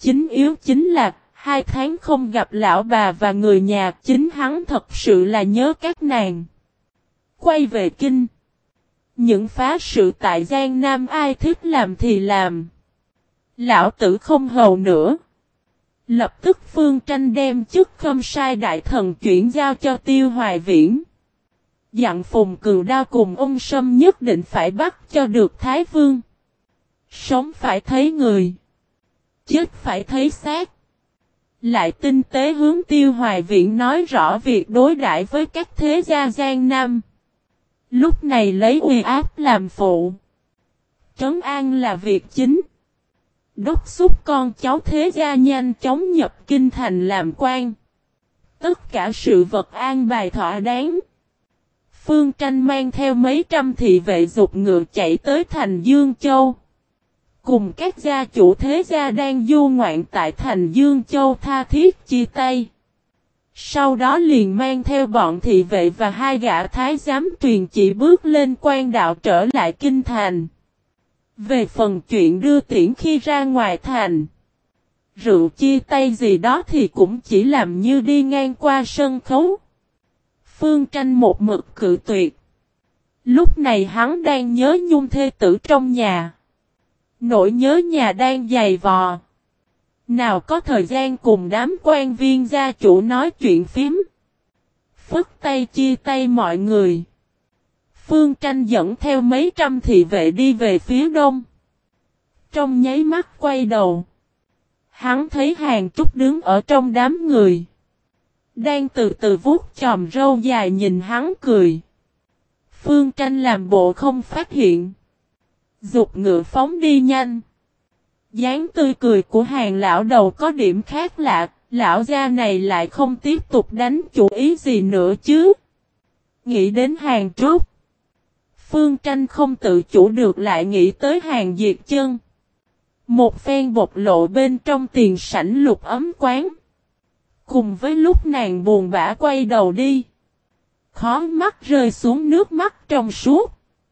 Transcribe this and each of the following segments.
chính yếu chính là 2 tháng không gặp lão bà và người nhà, chính hắn thật sự là nhớ các nàng. Quay về kinh. Những phá sự tại Giang Nam ai thích làm thì làm. Lão tử không hầu nữa. Lập tức Phương Tranh đem chức khâm sai đại thần chuyển giao cho Tiêu Hoài Viễn. Dặn Phùng Cừu Đao cùng ông Sâm nhất định phải bắt cho được Thái Vương. Sống phải thấy người. Chết phải thấy xác. Lại tinh tế hướng Tiêu Hoài Viễn nói rõ việc đối đãi với các thế gia Giang Nam. Lúc này lấy uy áp làm phụ. Trấn an là việc chính. Đốc thúc con cháu thế gia nhanh chóng nhập kinh thành làm quan. Tất cả sự vật an bài thỏa đáng. Phương Tranh mang theo mấy trăm thị vệ giục ngựa chạy tới thành Dương Châu. Cùng các gia chủ thế gia đang du ngoạn tại thành Dương Châu tha thiết chia tay. Sau đó liền mang theo bọn thị vệ và 2 gã thái giám truyền chỉ bước lên quan đạo trở lại kinh thành. Về phần chuyện đưa tiễn khi ra ngoài thành, rượu chia tay gì đó thì cũng chỉ làm như đi ngang qua sân khấu. Phương Tranh một mực cự tuyệt. Lúc này hắn đang nhớ nhung thê tử trong nhà. Nỗi nhớ nhà đang dày vò. Nào có thời gian cùng đám quan viên gia chủ nói chuyện phím. Phất tay chia tay mọi người. Phương Tranh dẫn theo mấy trăm thị vệ đi về phía đông. Trong nháy mắt quay đầu. Hắn thấy Hàn Trúc đứng ở trong đám người. Đang từ từ vuốt chòm râu dài nhìn hắn cười. Phương Tranh làm bộ không phát hiện. Giục ngựa phóng đi nhanh. Dáng tươi cười của Hàn lão đầu có điểm khác lạ. Lão gia này lại không tiếp tục đánh chủ ý gì nữa chứ. Nghĩ đến Hàn Trúc. Phương Tranh không tự chủ được lại nghĩ tới Hàn Diệt Chân. Một phen bộc lộ bên trong tiền sảnh lục ấm quán. Cùng với lúc nàng buồn bã quay đầu đi. Khó mắt rơi xuống nước mắt trong suốt.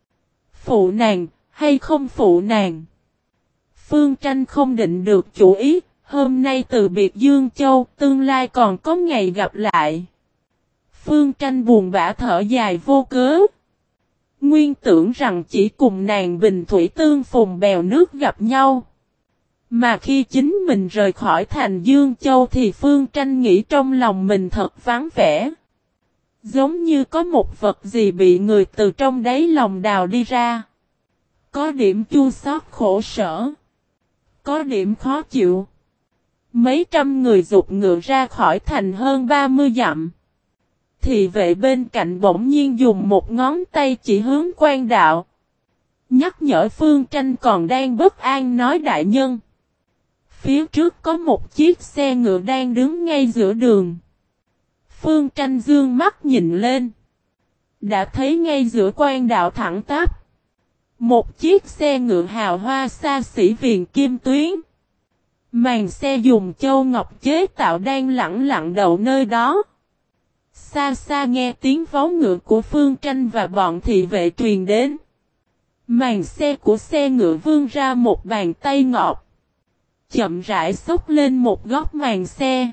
Phụ nàng, hay không phụ nàng? Phương Tranh không định được chủ ý. Hôm nay từ biệt Dương Châu, tương lai còn có ngày gặp lại. Phương Tranh buồn bã thở dài vô cớ. Nguyên tưởng rằng chỉ cùng nàng bình thủy tương phùng bèo nước gặp nhau. Mà khi chính mình rời khỏi thành Dương Châu thì Phương Tranh nghĩ trong lòng mình thật vắng vẻ. Giống như có một vật gì bị người từ trong đáy lòng đào đi ra. Có điểm chua xót khổ sở. Có điểm khó chịu. Mấy trăm người giục ngựa ra khỏi thành hơn 30 dặm. Thị vệ bên cạnh bỗng nhiên dùng một ngón tay chỉ hướng quan đạo. Nhắc nhở Phương Tranh còn đang bất an nói đại nhân. Phía trước có một chiếc xe ngựa đang đứng ngay giữa đường. Phương Tranh dương mắt nhìn lên. Đã thấy ngay giữa quan đạo thẳng tắp. Một chiếc xe ngựa hào hoa xa xỉ viền kim tuyến. Màn xe dùng châu ngọc chế tạo đang lẳng lặng đậu nơi đó. Xa xa nghe tiếng vó ngựa của Phương Tranh và bọn thị vệ truyền đến. Màn xe của xe ngựa vươn ra một bàn tay ngọc. Chậm rãi xốc lên một góc màn xe.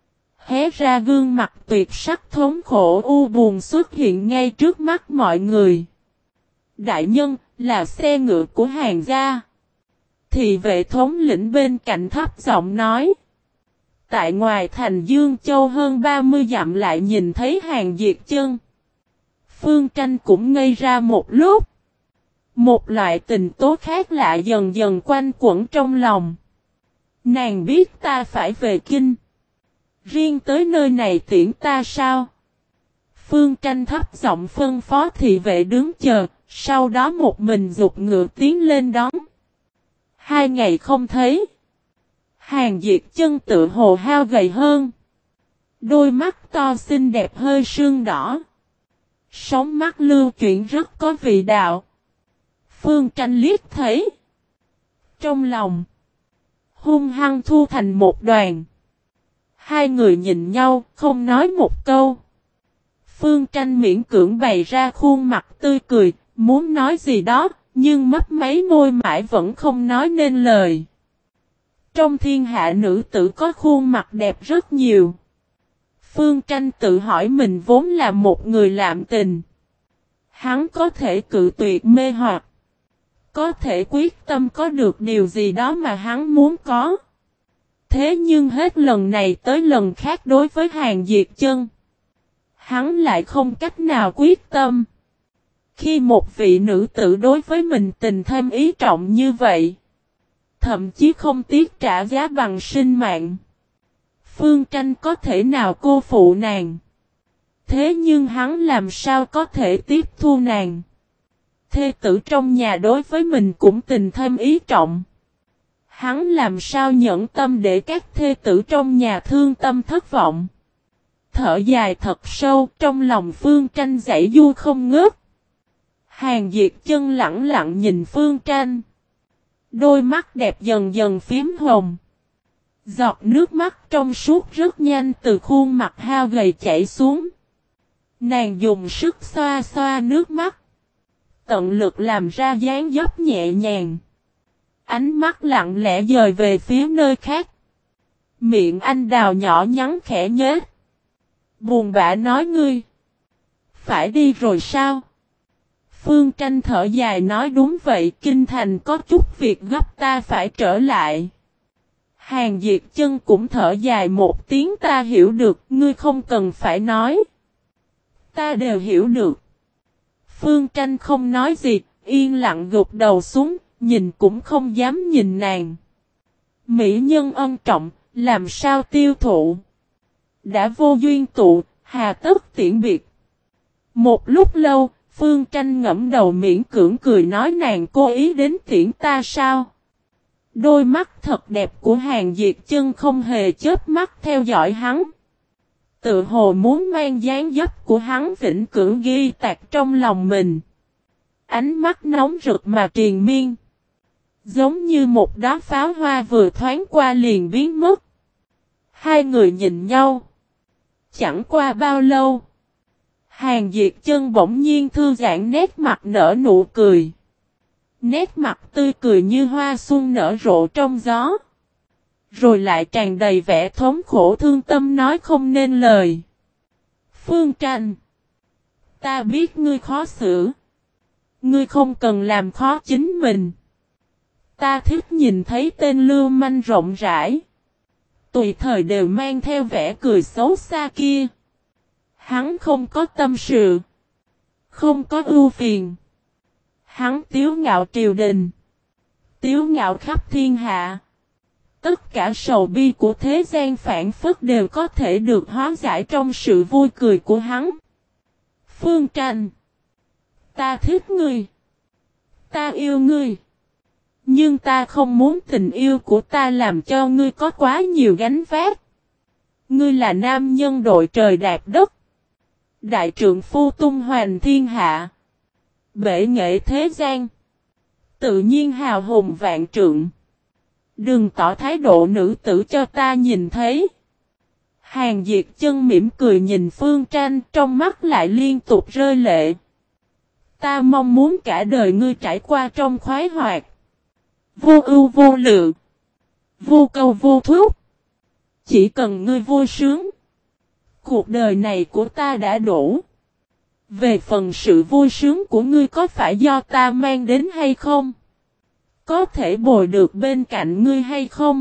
Hé ra gương mặt tuyệt sắc thống khổ u buồn xuất hiện ngay trước mắt mọi người. Đại nhân, là xe ngựa của Hàn gia. Thị vệ thống lĩnh bên cạnh thấp giọng nói. Tại ngoài thành Dương Châu hơn 30 dặm lại nhìn thấy Hàn Diệt Chân. Phương Tranh cũng ngây ra một lúc. Một loại tình tố khác lạ dần dần quanh quẩn trong lòng. Nàng biết ta phải về kinh. Riêng tới nơi này tiễn ta sao? Phương Tranh thấp giọng phân phó thị vệ đứng chờ, sau đó một mình giục ngựa tiến lên đón. 2 ngày không thấy. Hàn Diệt Chân tự hồ hao gầy hơn. Đôi mắt to xinh đẹp hơi sưng đỏ. Sóng mắt lưu chuyển rất có vị đạo. Phương Tranh liếc thấy. Trong lòng hung hăng thu thành một đoàn. 2 người nhìn nhau, không nói một câu. Phương Tranh miễn cưỡng bày ra khuôn mặt tươi cười, muốn nói gì đó, nhưng mấp máy môi mãi vẫn không nói nên lời. Trong thiên hạ nữ tử có khuôn mặt đẹp rất nhiều. Phương Tranh tự hỏi mình vốn là một người lạm tình. Hắn có thể cự tuyệt mê hoặc. Có thể quyết tâm có được điều gì đó mà hắn muốn có. Thế nhưng hết lần này tới lần khác đối với Hàn Diệt Chân, hắn lại không cách nào quyết tâm. Khi một vị nữ tử đối với mình tình thêm ý trọng như vậy, thậm chí không tiếc trả giá bằng sinh mạng, Phương Tranh có thể nào cô phụ nàng? Thế nhưng hắn làm sao có thể tiếp thu nàng? Thê tử trong nhà đối với mình cũng tình thêm ý trọng. Hắn làm sao nhẫn tâm để các thê tử trong nhà thương tâm thất vọng? Thở dài thật sâu, trong lòng Phương Tranh giãy giụa không ngớt. Hàn Diệt Chân lẳng lặng nhìn Phương Tranh. Đôi mắt đẹp dần dần phím hồng. Giọt nước mắt trong suốt rất nhanh từ khuôn mặt hao gầy chảy xuống. Nàng dùng sức xoa xoa nước mắt. Tận lực làm ra dáng dấp nhẹ nhàng. Ánh mắt lặng lẽ dời về phía nơi khác. Miệng anh đào nhỏ nhắn khẽ nhếch. Buồn bã nói ngươi. Phải đi rồi sao? Phương Tranh thở dài nói đúng vậy, kinh thành có chút việc gấp ta phải trở lại. Hàn Diệt Chân cũng thở dài một tiếng ta hiểu được, ngươi không cần phải nói. Ta đều hiểu được. Phương Tranh không nói gì, yên lặng gục đầu xuống, nhìn cũng không dám nhìn nàng. Mỹ nhân ân trọng, làm sao tiêu thụ? Đã vô duyên tụ, hà tất tiễn biệt. Một lúc lâu, Phương Tranh ngẫm đầu miễn cưỡng cười nói nàng cố ý đến tiễn ta sao? Đôi mắt thật đẹp của Hàn Diệt Chân không hề chớp mắt theo dõi hắn. Tự hồ muốn mang dáng dấp của hắn vĩnh cửu ghi tạc trong lòng mình. Ánh mắt nóng rực mà triền miên. Giống như một đóa pháo hoa vừa thoáng qua liền biến mất. Hai người nhìn nhau. Chẳng qua bao lâu. Hàn Diệt Chân bỗng nhiên thư giãn nét mặt nở nụ cười. Nét mặt tươi cười như hoa xuân nở rộ trong gió. Rồi lại tràn đầy vẻ thống khổ thương tâm nói không nên lời. Phương Tranh. Ta biết ngươi khó xử. Ngươi không cần làm khó chính mình. Ta thích nhìn thấy tên lưu manh rộng rãi. Tùy thời đều mang theo vẻ cười xấu xa kia. Hắn không có tâm sự. Không có ưu phiền. Hắn tiếu ngạo triều đình. Tiếu ngạo khắp thiên hạ. Tất cả sầu bi của thế gian phản phất đều có thể được hóa giải trong sự vui cười của hắn. Phương Tranh. Ta thích ngươi. Ta yêu ngươi. Nhưng ta không muốn tình yêu của ta làm cho ngươi có quá nhiều gánh vác. Ngươi là nam nhân đội trời đạp đất. Đại trượng phu tung hoành thiên hạ. Bể nghệ thế gian. Tự nhiên hào hùng vạn trượng. Đừng tỏ thái độ nữ tử cho ta nhìn thấy. Hàn Diệt Chân mỉm cười nhìn Phương Tranh trong mắt lại liên tục rơi lệ. Ta mong muốn cả đời ngươi trải qua trong khoái hoạt. Vô ưu vô lự. Vô cầu vô thúc. Chỉ cần ngươi vui sướng. Cuộc đời này của ta đã đủ. Về phần sự vui sướng của ngươi có phải do ta mang đến hay không? Có thể bồi được bên cạnh ngươi hay không?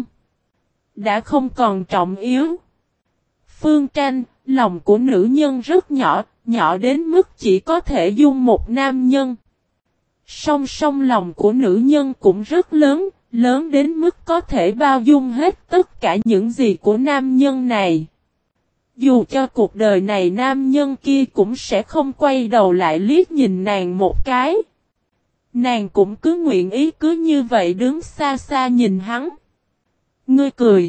Đã không còn trọng yếu. Phương Tranh, lòng của nữ nhân rất nhỏ, nhỏ đến mức chỉ có thể dung một nam nhân. Song song lòng của nữ nhân cũng rất lớn, lớn đến mức có thể bao dung hết tất cả những gì của nam nhân này. Dù cho cuộc đời này nam nhân kia cũng sẽ không quay đầu lại liếc nhìn nàng một cái. Nàng cũng cứ nguyện ý cứ như vậy đứng xa xa nhìn hắn. Ngươi cười.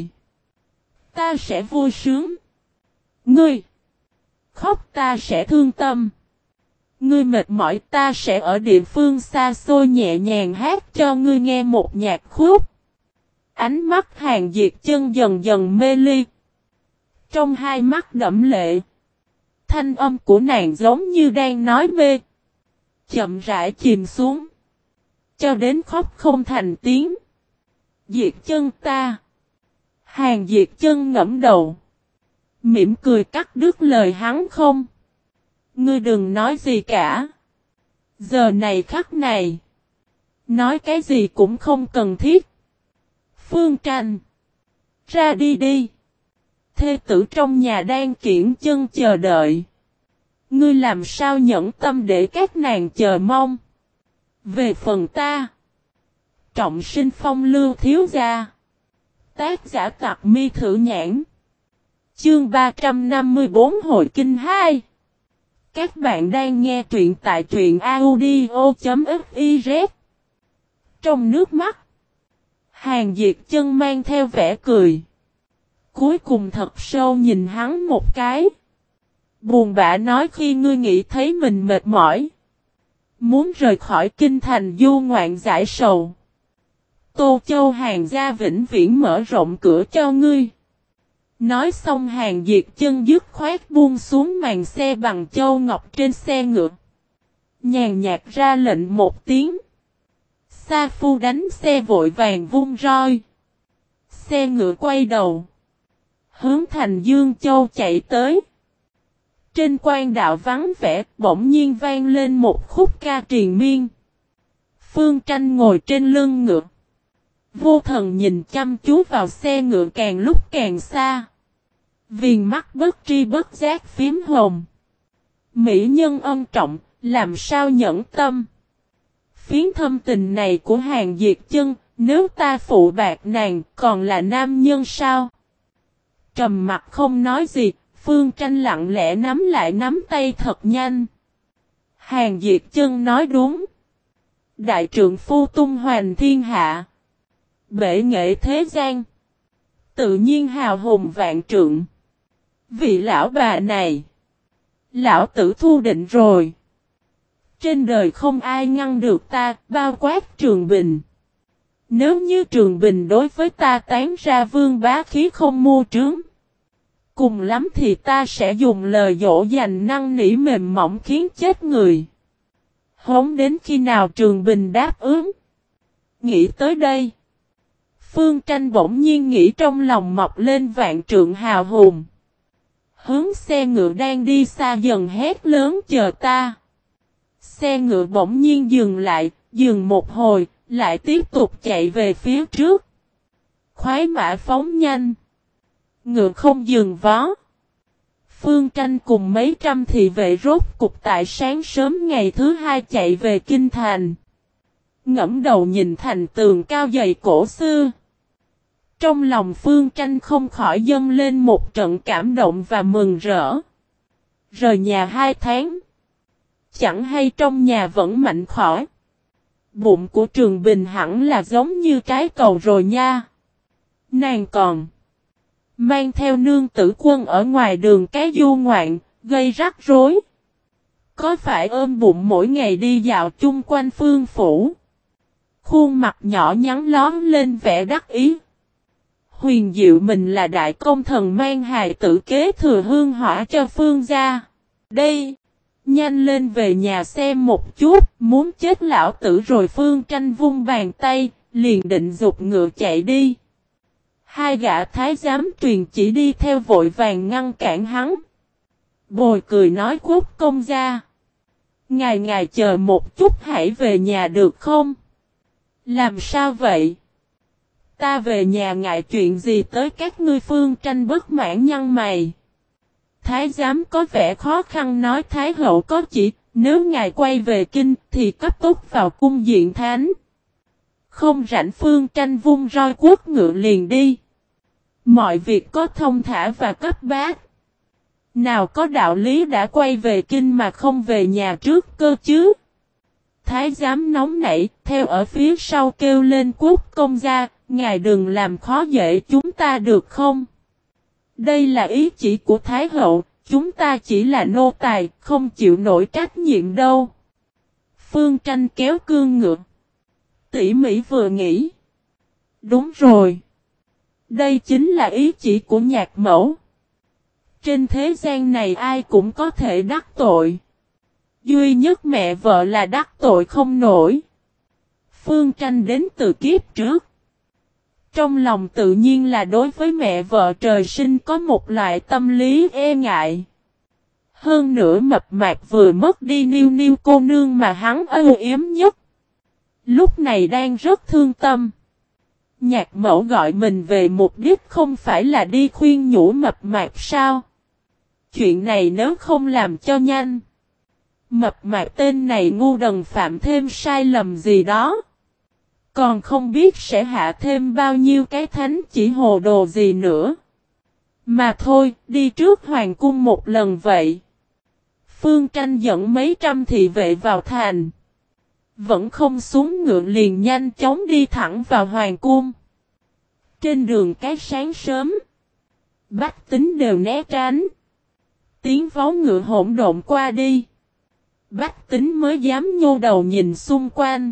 Ta sẽ vui sướng. Ngươi khóc ta sẽ thương tâm. Ngươi mệt mỏi ta sẽ ở địa phương xa xôi nhẹ nhàng hát cho ngươi nghe một nhạc khúc. Ánh mắt Hàn Diệt Chân dần dần mê ly. Trong hai mắt đẫm lệ. Thanh âm của nàng giống như đang nói mê. Chậm rãi chìm xuống. Cho đến khóc không thành tiếng. Diệt Chân ta. Hàng Diệt Chân ngẫm đầu. Mỉm cười cắt đứt lời hắn không. Ngươi đừng nói gì cả. Giờ này khắc này. Nói cái gì cũng không cần thiết. Phương Tranh. Ra đi đi. Thê tử trong nhà đang kiễng chân chờ đợi. Ngươi làm sao nhẫn tâm để các nàng chờ mong. Về phần ta. Trọng sinh phong lưu thiếu gia. Tác giả Tặc Mi Thử Nhãn. Chương 354 Hội Kinh 2. Các bạn đang nghe truyện tại truyện audio.fiz. Trong nước mắt. Hàng Diệt Chân mang theo vẻ cười. Cuối cùng thật sâu nhìn hắn một cái. Buồn bã nói khi ngươi nghĩ thấy mình mệt mỏi. Muốn rời khỏi kinh thành du ngoạn giải sầu. Tô Châu Hàng gia vĩnh viễn mở rộng cửa cho ngươi. Nói xong Hàng Diệt Chân dứt khoát buông xuống màn xe bằng châu ngọc trên xe ngựa. Nhàn nhạt ra lệnh một tiếng. Sa Phu đánh xe vội vàng vung roi. Xe ngựa quay đầu. Hướng thành Dương Châu chạy tới. Trên quan đạo vắng vẻ bỗng nhiên vang lên một khúc ca triền miên. Phương Tranh ngồi trên lưng ngựa. Vô thần nhìn chăm chú vào xe ngựa càng lúc càng xa. Viền mắt bất tri bất giác phím hồng. Mỹ nhân ân trọng, làm sao nhẫn tâm. Phiến thâm tình này của Hàng Diệt Chân, nếu ta phụ bạc nàng còn là nam nhân sao? Trầm mặt không nói gì, Phương Tranh lặng lẽ nắm lại nắm tay thật nhanh. Hàng Diệt Chân nói đúng. Đại trượng phu tung hoành thiên hạ. Bể nghệ thế gian. Tự nhiên hào hùng vạn trượng. Vị lão bà này. Lão tử thu định rồi. Trên đời không ai ngăn được ta, bao quát Trường Bình. Nếu như Trường Bình đối với ta tán ra vương bá khí không mua trướng. Cùng lắm thì ta sẽ dùng lời dỗ dành năn nỉ mềm mỏng khiến chết người. Hống đến khi nào Trường Bình đáp ứng. Nghĩ tới đây. Phương Tranh bỗng nhiên nghĩ trong lòng mọc lên vạn trượng hào hùng. Hướng xe ngựa đang đi xa dần hét lớn chờ ta. Xe ngựa bỗng nhiên dừng lại, dừng một hồi, lại tiếp tục chạy về phía trước. Khoái mã phóng nhanh. Ngựa không dừng vó. Phương Tranh cùng mấy trăm thị vệ rốt cục tại sáng sớm ngày thứ hai chạy về kinh thành. Ngẫm đầu nhìn thành tường cao dày cổ xưa. Trong lòng Phương Tranh không khỏi dâng lên một trận cảm động và mừng rỡ. Rời nhà 2 tháng. Chẳng hay trong nhà vẫn mạnh khỏe. Bụng của Trường Bình hẳn là giống như cái cầu rồi nha. Nàng còn mang theo nương tử quân ở ngoài đường cái du ngoạn, gây rắc rối. Có phải ôm bụng mỗi ngày đi dạo chung quanh phương phủ? Khuôn mặt nhỏ nhắn lóm lên vẻ đắc ý. Huyền diệu mình là đại công thần mang hài tử kế thừa hương hỏa cho Phương gia. Đây, nhanh lên về nhà xem một chút, muốn chết lão tử rồi. Phương Tranh vung bàn tay, liền định giục ngựa chạy đi. 2 gã thái giám truyền chỉ đi theo vội vàng ngăn cản hắn. Bồi cười nói Quốc công gia. Ngài chờ một chút hãy về nhà được không? Làm sao vậy? Ta về nhà ngại chuyện gì tới các ngươi? Phương Tranh bất mãn nhăn mày. Thái giám có vẻ khó khăn nói Thái hậu có chỉ, nếu ngài quay về kinh thì cấp tốc vào cung diện thánh. Không rảnh. Phương Tranh vung roi quất ngựa liền đi. Mọi việc có thông thả và cấp bách. Nào có đạo lý đã quay về kinh mà không về nhà trước cơ chứ? Thái giám nóng nảy, theo ở phía sau kêu lên Quốc công gia, ngài đừng làm khó dễ chúng ta được không? Đây là ý chỉ của Thái hậu, chúng ta chỉ là nô tài, không chịu nổi trách nhiệm đâu. Phương Tranh kéo cương ngựa. Tỉ mỉ vừa nghĩ. Đúng rồi. Đây chính là ý chỉ của nhạc mẫu. Trên thế gian này ai cũng có thể đắc tội. Duy nhất mẹ vợ là đắc tội không nổi. Phương Tranh đến từ kiếp trước. Trong lòng tự nhiên là đối với mẹ vợ trời sinh có một loại tâm lý e ngại. Hơn nữa mập mạp vừa mất đi Niu Niu cô nương mà hắn âu yếm nhất. Lúc này đang rất thương tâm. Nhạc mẫu gọi mình về mục đích không phải là đi khuyên nhủ mập mạp sao? Chuyện này nếu không làm cho nhanh. Mập mạp tên này ngu đần phạm thêm sai lầm gì đó. Còn không biết sẽ hạ thêm bao nhiêu cái thánh chỉ hồ đồ gì nữa. Mà thôi, đi trước hoàng cung một lần vậy. Phương Tranh dẫn mấy trăm thị vệ vào thành. Vẫn không xuống ngựa liền nhanh chóng đi thẳng vào hoàng cung. Trên đường cái sáng sớm, bách tính đều né tránh. Tiếng vó ngựa hỗn độn qua đi. Bách tính mới dám nhô đầu nhìn xung quanh.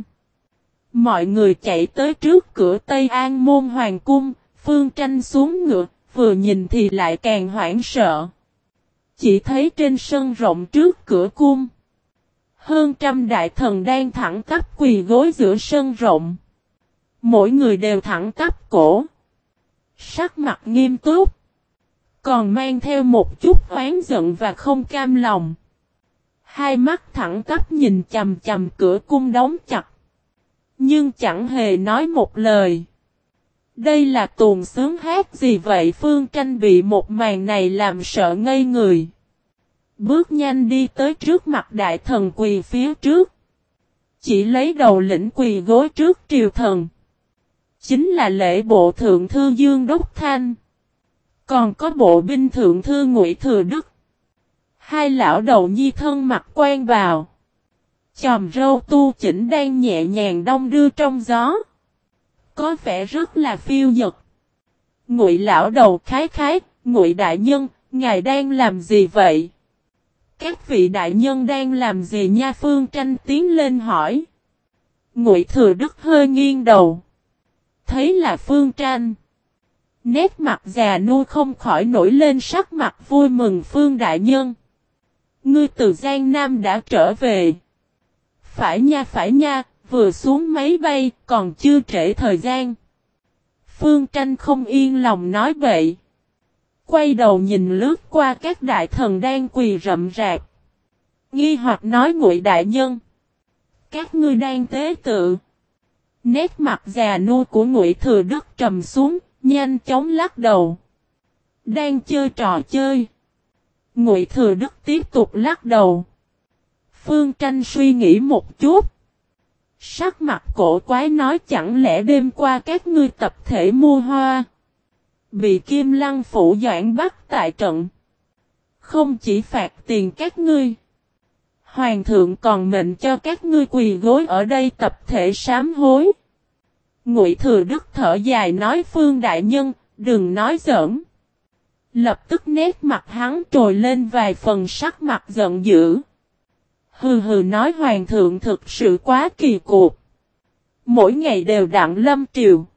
Mọi người chạy tới trước cửa Tây An môn hoàng cung, Phương Tranh xuống ngựa, vừa nhìn thì lại càng hoảng sợ. Chỉ thấy trên sân rộng trước cửa cung, hơn trăm đại thần đang thẳng tắp quỳ gối giữa sân rộng. Mỗi người đều thẳng tắp cổ, sắc mặt nghiêm túc, còn mang theo một chút oán giận và không cam lòng. Hai mắt thẳng tắp nhìn chằm chằm cửa cung đóng chặt, nhưng chẳng hề nói một lời. Đây là tuồng sướng hát gì vậy? Phương Tranh bị một màn này làm sợ ngây người. Bước nhanh đi tới trước mặt đại thần quỳ phía trước. Chỉ lấy đầu lĩnh quỳ gối trước triều thần. Chính là lễ bộ thượng thư Dương Đốc Thanh. Còn có bộ binh thượng thư Ngụy Thừa Đức. Hai lão đầu nhi thân mặc quan bào. Chòm râu tu chỉnh đang nhẹ nhàng đong đưa trong gió. Có vẻ rất là phiêu dật. Ngụy lão đầu khái khái, Ngụy đại nhân, ngài đang làm gì vậy? Các vị đại nhân đang làm gì nha? Phương Tranh tiến lên hỏi. Ngụy Thừa Đức hơi nghiêng đầu. Thấy là Phương Tranh. Nét mặt già nua không khỏi nổi lên sắc mặt vui mừng. Phương đại nhân, ngươi từ Giang Nam đã trở về. Phải nha, vừa xuống máy bay, còn chưa trễ thời gian. Phương Tranh không yên lòng nói vậy. Quay đầu nhìn lướt qua các đại thần đang quỳ rậm rạp. Nghi hoặc nói Ngụy đại nhân, các ngươi đang tế tự. Nét mặt già nua của Ngụy Thừa Đức trầm xuống, nhanh chóng lắc đầu. Đang chơi trò chơi. Ngụy Thừa Đức tiếp tục lắc đầu. Phương Tranh suy nghĩ một chút. Sắc mặt cổ quái nói chẳng lẽ đêm qua các ngươi tập thể mua hoa. Bị Kim Lăng Phủ Doãn bắt tại trận. Không chỉ phạt tiền các ngươi. Hoàng thượng còn mệnh cho các ngươi quỳ gối ở đây tập thể sám hối. Ngụy Thừa Đức thở dài nói Phương đại nhân, đừng nói giỡn. Lập tức nét mặt hắn trồi lên vài phần sắc mặt giận dữ. Hừ hừ nói hoàng thượng thực sự quá kỳ cục. Mỗi ngày đều đặng lâm triều.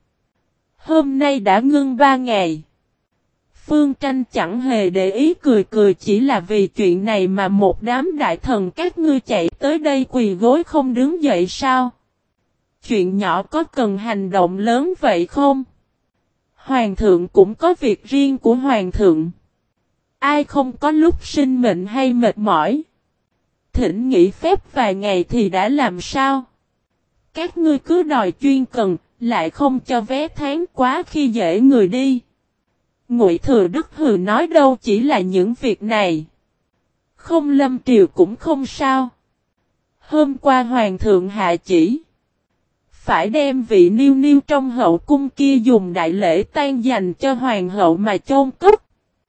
Hôm nay đã ngưng 3 ngày. Phương Tranh chẳng hề để ý cười cười, chỉ là vì chuyện này mà một đám đại thần các ngươi chạy tới đây quỳ gối không đứng dậy sao? Chuyện nhỏ có cần hành động lớn vậy không? Hoàng thượng cũng có việc riêng của hoàng thượng. Ai không có lúc sinh mệnh hay mệt mỏi? Thỉnh nghỉ phép vài ngày thì đã làm sao? Các ngươi cứ đòi chuyên cần, lại không cho vé tháng quá khi dễ người đi. Ngụy Thừa Đức hừ nói đâu chỉ là những việc này. Không lâm triều cũng không sao. Hôm qua hoàng thượng hạ chỉ. Phải đem vị Niu Niu trong hậu cung kia dùng đại lễ tang dành cho hoàng hậu mà chôn cất.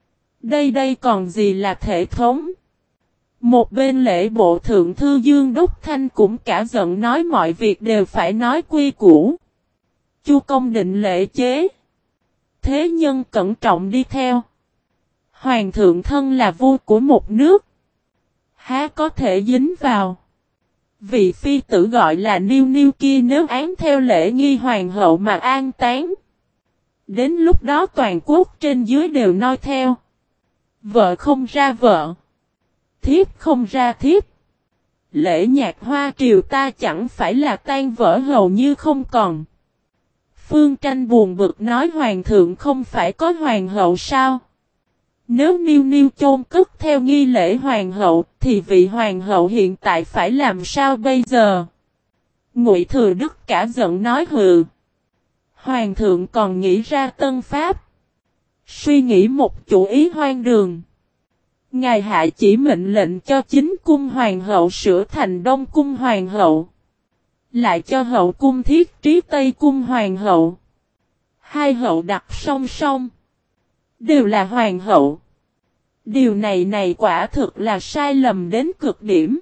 Đây còn gì là thể thống? Một bên lễ bộ thượng thư Dương Đốc Thanh cũng cả giận nói mọi việc đều phải nói quy củ. Chu công định lễ chế. Thế nhân cẩn trọng đi theo. Hoàng thượng thân là vua của một nước. Há có thể dính vào. Vị phi tử gọi là Niu Niu kia nếu án theo lễ nghi hoàng hậu mà an táng. Đến lúc đó toàn quốc trên dưới đều noi theo. Vợ không ra vợ. Thiếp không ra thiếp. Lễ nhạc hoa triều ta chẳng phải là tan vỡ hầu như không còn. Phương Tranh buồn bực nói hoàng thượng không phải có hoàng hậu sao? Nếu Niu Niu chôn cất theo nghi lễ hoàng hậu thì vị hoàng hậu hiện tại phải làm sao bây giờ? Ngụy Thừa Đức cả giận nói hừ. Hoàng thượng còn nghĩ ra tân pháp. Suy nghĩ một chủ ý hoang đường. Ngài hạ chỉ mệnh lệnh cho chính cung hoàng hậu sửa thành đông cung hoàng hậu. Lại cho hậu cung thiết trí tây cung hoàng hậu. Hai hậu đặt song song. Đều là hoàng hậu. Điều này quả thực là sai lầm đến cực điểm.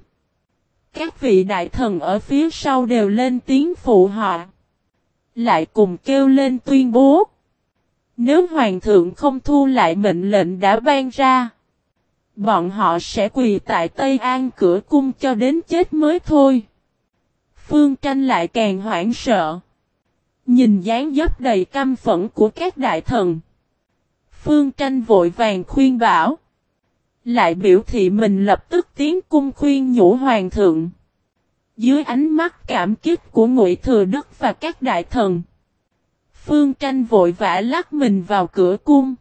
Các vị đại thần ở phía sau đều lên tiếng phụ họa. Lại cùng kêu lên tuyên bố. Nếu hoàng thượng không thu lại mệnh lệnh đã ban ra. Bọn họ sẽ quỳ tại Tây An cửa cung cho đến chết mới thôi. Phương Tranh lại càng hoảng sợ. Nhìn dáng dấp đầy căm phẫn của các đại thần. Phương Tranh vội vàng khuyên bảo. Lại biểu thị mình lập tức tiến cung khuyên nhủ hoàng thượng. Dưới ánh mắt cảm kích của Ngụy Thừa Đức và các đại thần. Phương Tranh vội vã lắc mình vào cửa cung.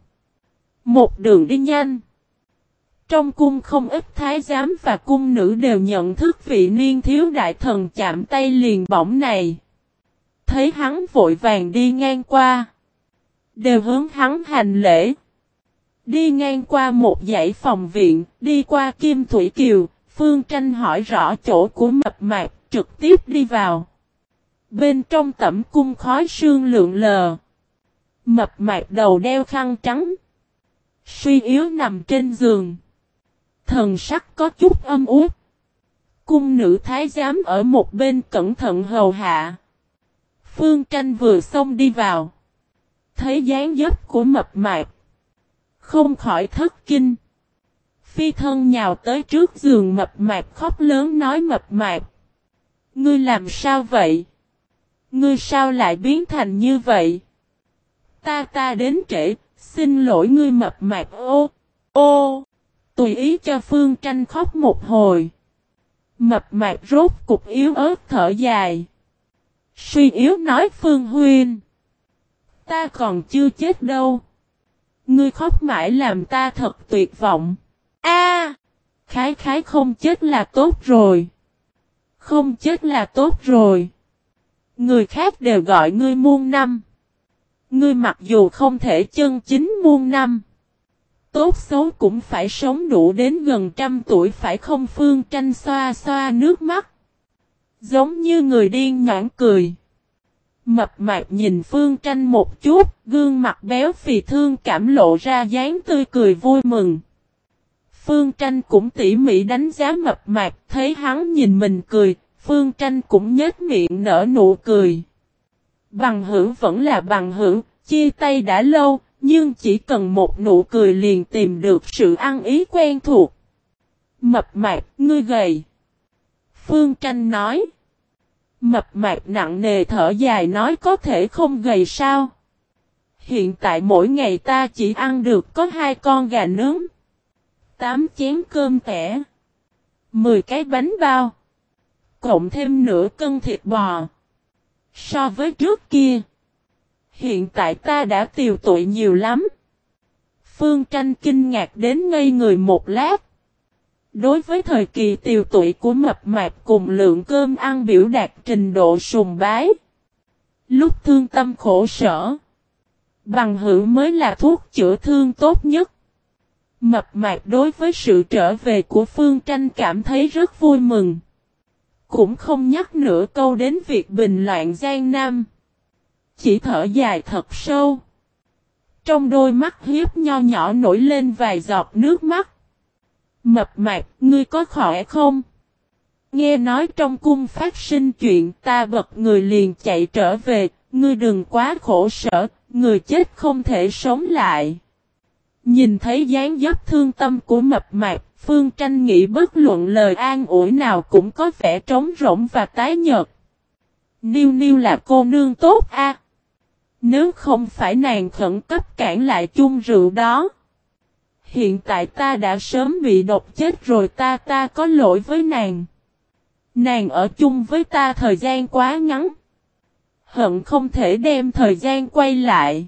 Một đường đi nhanh. Trong cung không ít thái giám và cung nữ đều nhận thức vị niên thiếu đại thần chạm tay liền bổng này. Thấy hắn vội vàng đi ngang qua. Đều hướng hắn hành lễ. Đi ngang qua một dãy phòng viện, đi qua Kim Thủy Kiều, Phương Tranh hỏi rõ chỗ của Mập Mạp, trực tiếp đi vào. Bên trong tẩm cung khói sương lượn lờ. Mập Mạp đầu đeo khăn trắng. Suy yếu nằm trên giường. Thần sắc có chút âm uất. Cung nữ thái giám ở một bên cẩn thận hầu hạ. Phương Tranh vừa xông đi vào. Thấy dáng dấp của Mập Mạp. Không khỏi thất kinh. Phi thân nhào tới trước giường Mập Mạp khóc lớn nói Mập Mạp. Ngươi làm sao vậy? Ngươi sao lại biến thành như vậy? Ta đến trễ, xin lỗi ngươi Mập Mạp ô. Tùy ý cho Phương Tranh khóc một hồi. Mập Mạp rốt cục yếu ớt thở dài. Suy yếu nói Phương Huynh. Ta còn chưa chết đâu. Ngươi khóc mãi làm ta thật tuyệt vọng. Khái không chết là tốt rồi. Không chết là tốt rồi. Người khác đều gọi ngươi muôn năm. Ngươi mặc dù không thể chân chính muôn năm. Tốt xấu cũng phải sống đủ đến gần 100 tuổi phải không? Phương Tranh xoa xoa nước mắt. Giống như người điên nhãn cười. Mập Mạp nhìn Phương Tranh một chút, gương mặt béo phì thương cảm lộ ra dáng tươi cười vui mừng. Phương Tranh cũng tỉ mỉ đánh giá Mập Mạp, thấy hắn nhìn mình cười, Phương Tranh cũng nhếch miệng nở nụ cười. Bằng hữu vẫn là bằng hữu, chia tay đã lâu, nhưng chỉ cần một nụ cười liền tìm được sự ăn ý quen thuộc. Mập Mạp, ngươi gầy. Phương Tranh nói. Mập Mạp nặng nề thở dài nói có thể không gầy sao? Hiện tại mỗi ngày ta chỉ ăn được có 2 con gà nướng, 8 chén cơm tẻ, 10 cái bánh bao, cộng thêm nửa cân thịt bò. So với trước kia, hiện tại ta đã tiều tụy nhiều lắm. Phương Tranh kinh ngạc đến ngây người một lát. Đối với thời kỳ tiều tụy của Mập Mạp cùng lượng cơm ăn biểu đạt trình độ sùng bái. Lúc thương tâm khổ sở, bằng hữu mới là thuốc chữa thương tốt nhất. Mập Mạp đối với sự trở về của Phương Tranh cảm thấy rất vui mừng. Cũng không nhắc nửa câu đến việc bình loạn Giang Nam. Chỉ thở dài thật sâu. Trong đôi mắt hiếp nho nhỏ nổi lên vài giọt nước mắt. Mập Mạp, ngươi có khỏe không? Nghe nói trong cung phát sinh chuyện, ta bật người liền chạy trở về, ngươi đừng quá khổ sở, người chết không thể sống lại. Nhìn thấy dáng dấp thương tâm của Mập Mạp, Phương Tranh nghĩ bất luận lời an ủi nào cũng có vẻ trống rỗng và tái nhợt. Niu Niu là cô nương tốt a. Nếu không phải nàng khẩn cấp cản lại chung rượu đó, hiện tại ta đã sớm bị độc chết rồi. Ta có lỗi với nàng. Nàng ở chung với ta thời gian quá ngắn. Hận không thể đem thời gian quay lại.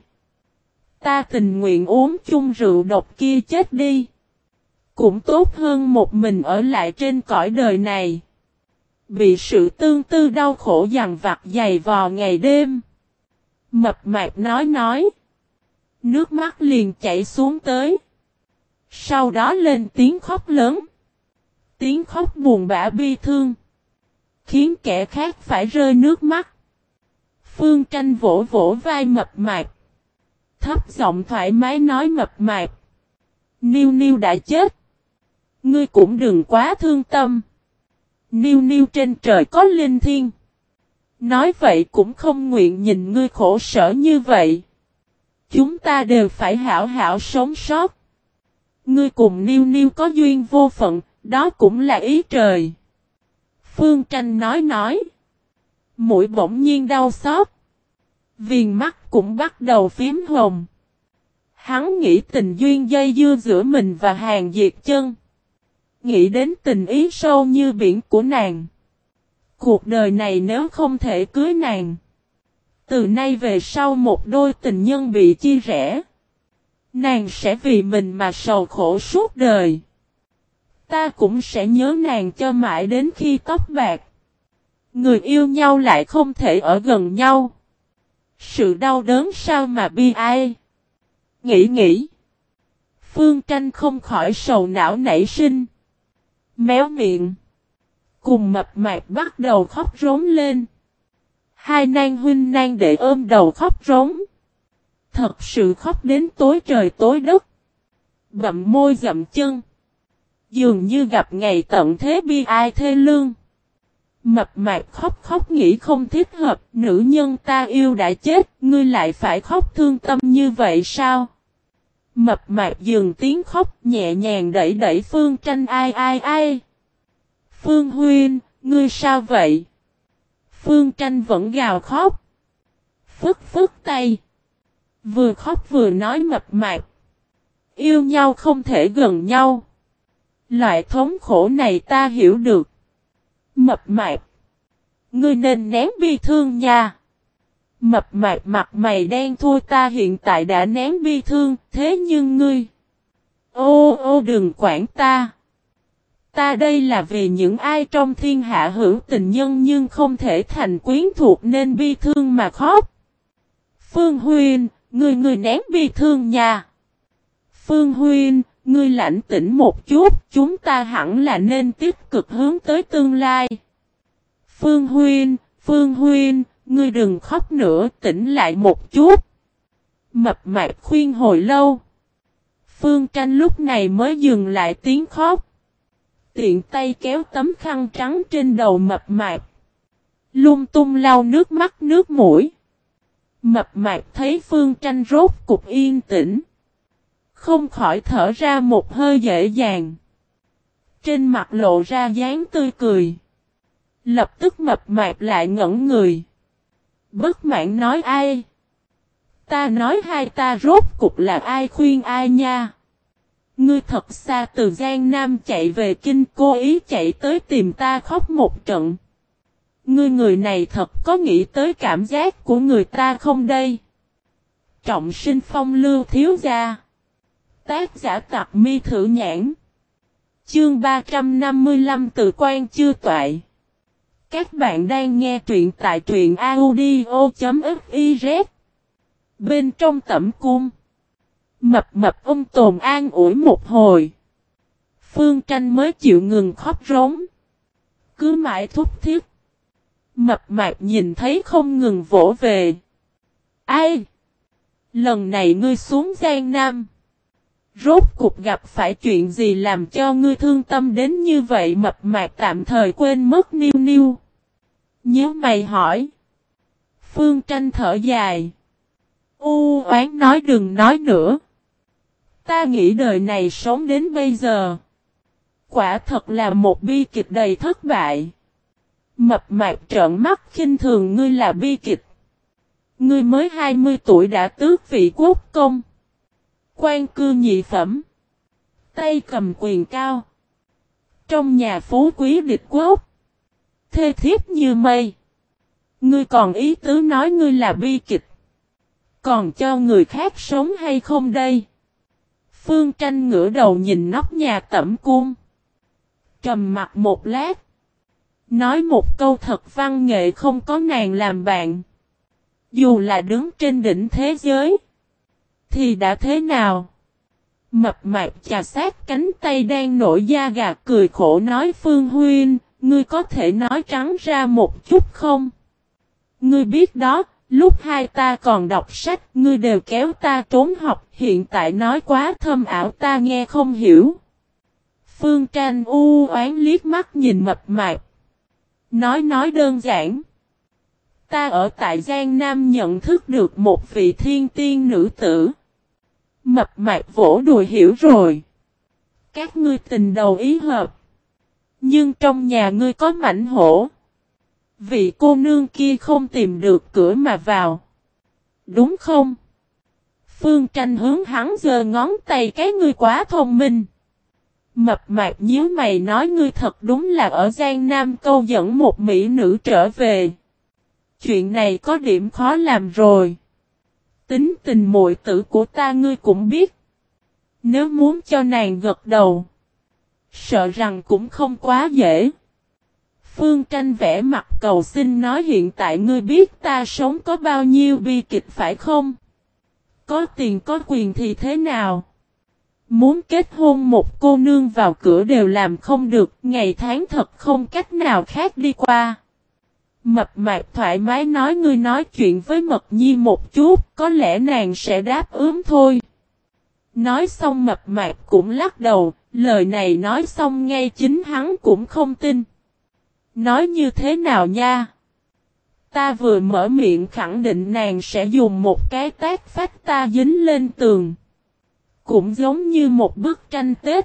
Ta tình nguyện uống chung rượu độc kia chết đi. Cũng tốt hơn một mình ở lại trên cõi đời này. Bị sự tương tư đau khổ dằn vặt dày vò ngày đêm. Mập mạp nói. Nước mắt liền chảy xuống tới. Sau đó lên tiếng khóc lớn. Tiếng khóc buồn bã bi thương. Khiến kẻ khác phải rơi nước mắt. Phương Tranh vỗ vỗ vai mập mạp. Thấp giọng thoải mái nói mập mạp. Niu Niu đã chết. Ngươi cũng đừng quá thương tâm. Niu Niu trên trời có linh thiêng. Nói vậy cũng không nguyện nhìn ngươi khổ sở như vậy. Chúng ta đều phải hảo hảo sống sót. Ngươi cùng Niu Niu có duyên vô phận, đó cũng là ý trời. Phương Tranh nói. Mũi bỗng nhiên đau xót. Viền mắt cũng bắt đầu phím hồng. Hắn nghĩ tình duyên dây dưa giữa mình và Hàn Diệt Chân. Nghĩ đến tình ý sâu như biển của nàng. Cuộc đời này nếu không thể cưới nàng. Từ nay về sau một đôi tình nhân bị chia rẽ. Nàng sẽ vì mình mà sầu khổ suốt đời. Ta cũng sẽ nhớ nàng cho mãi đến khi tóc bạc. Người yêu nhau lại không thể ở gần nhau. Sự đau đớn sao mà bi ai. Nghĩ. Phương Tranh không khỏi sầu não nảy sinh. Méo miệng. Cùng mập mạp bắt đầu khóc rống lên. Hai nang huynh nang đệ ôm đầu khóc rống. Thật sự khóc đến tối trời tối đất. Bậm môi dậm chân. Dường như gặp ngày tận thế bi ai thê lương. Mập mạp khóc nghĩ không thích hợp. Nữ nhân ta yêu đã chết. Ngươi lại phải khóc thương tâm như vậy sao? Mập mạp dừng tiếng khóc nhẹ nhàng đẩy Phương Tranh ai. Phương huynh, ngươi sao vậy? Phương Tranh vẫn gào khóc. Phức tay. Vừa khóc vừa nói mập mạp. Yêu nhau không thể gần nhau. Loại thống khổ này ta hiểu được. Mập mạp. Ngươi nên nén bi thương nha. Mập mạp mặt mày đen thui ta hiện tại đã nén bi thương. Thế nhưng ngươi. Ô đừng quản ta. Ta đây là vì những ai trong thiên hạ hữu tình nhân nhưng không thể thành quyến thuộc nên bi thương mà khóc. Phương huynh, ngươi nén bi thương nha. Phương huynh, ngươi lãnh tĩnh một chút, chúng ta hẳn là nên tích cực hướng tới tương lai. Phương huynh, ngươi đừng khóc nữa, tỉnh lại một chút. Mập mạp khuyên hồi lâu. Phương Tranh lúc này mới dừng lại tiếng khóc. Tiện tay kéo tấm khăn trắng trên đầu mập mạp. Lung tung lau nước mắt nước mũi. Mập mạp thấy Phương Tranh rốt cục yên tĩnh. Không khỏi thở ra một hơi dễ dàng. Trên mặt lộ ra dáng tươi cười. Lập tức mập mạp lại ngẩn người. Bất mãn nói ai? Ta nói hai ta rốt cục là ai khuyên ai nha? Ngươi thật xa từ Giang Nam chạy về Kinh cố ý chạy tới tìm ta khóc một trận. Ngươi người này thật có nghĩ tới cảm giác của người ta không đây? Trọng sinh phong lưu thiếu gia. Tác giả Tặc Mi Thử Nhãn. Chương 355 Từ Quan Chư Toại. Các bạn đang nghe truyện tại truyện audio.fiz. Bên trong tẩm cung. Mập ông Tồn an ủi một hồi. Phương Tranh mới chịu ngừng khóc rống. Cứ mãi thúc thiết. Mập mạp nhìn thấy không ngừng vỗ về. Ai? Lần này ngươi xuống Giang Nam. Rốt cục gặp phải chuyện gì làm cho ngươi thương tâm đến như vậy? Mập mạp tạm thời quên mất Niu Niu. Nhớ mày hỏi. Phương Tranh thở dài. Oán nói đừng nói nữa. Ta nghĩ đời này sống đến bây giờ. Quả thật là một bi kịch đầy thất bại. Mập mạp trợn mắt khinh thường ngươi là bi kịch. Ngươi mới 20 tuổi đã tước vị quốc công. Quan cư nhị phẩm. Tay cầm quyền cao. Trong nhà phú quý địch quốc. Thê thiếp như mây. Ngươi còn ý tứ nói ngươi là bi kịch. Còn cho người khác sống hay không đây? Phương Tranh ngửa đầu nhìn nóc nhà tẩm cung. Trầm mặt một lát. Nói một câu thật văn nghệ không có nàng làm bạn. Dù là đứng trên đỉnh thế giới. Thì đã thế nào? Mập mạp chà sát cánh tay đang nổi da gà cười khổ nói Phương Huynh, ngươi có thể nói trắng ra một chút không? Ngươi biết đó, lúc hai ta còn đọc sách, ngươi đều kéo ta trốn học, hiện tại nói quá thâm ảo ta nghe không hiểu. Phương Tranh u oán liếc mắt nhìn mập mạp. Nói đơn giản. Ta ở tại Giang Nam nhận thức được một vị thiên tiên nữ tử. Mập mạp vỗ đùi hiểu rồi. Các ngươi tình đầu ý hợp. Nhưng trong nhà ngươi có mảnh hổ. Vị cô nương kia không tìm được cửa mà vào. Đúng không? Phương Tranh hướng hắn giơ ngón tay cái ngươi quá thông minh. Mập mạp nhíu mày nói ngươi thật đúng là ở Giang Nam câu dẫn một mỹ nữ trở về. Chuyện này có điểm khó làm rồi. Tính tình muội tử của ta ngươi cũng biết. Nếu muốn cho nàng gật đầu. Sợ rằng cũng không quá dễ. Phương Tranh vẽ mặt cầu xin nói hiện tại ngươi biết ta sống có bao nhiêu bi kịch phải không? Có tiền có quyền thì thế nào? Muốn kết hôn một cô nương vào cửa đều làm không được, ngày tháng thật không cách nào khác đi qua. Mập mạp thoải mái nói ngươi nói chuyện với Mật Nhi một chút, có lẽ nàng sẽ đáp ứng thôi. Nói xong mập mạp cũng lắc đầu, lời này nói xong ngay chính hắn cũng không tin. Nói như thế nào nha? Ta vừa mở miệng khẳng định nàng sẽ dùng một cái tát phách ta dính lên tường. Cũng giống như một bức tranh Tết.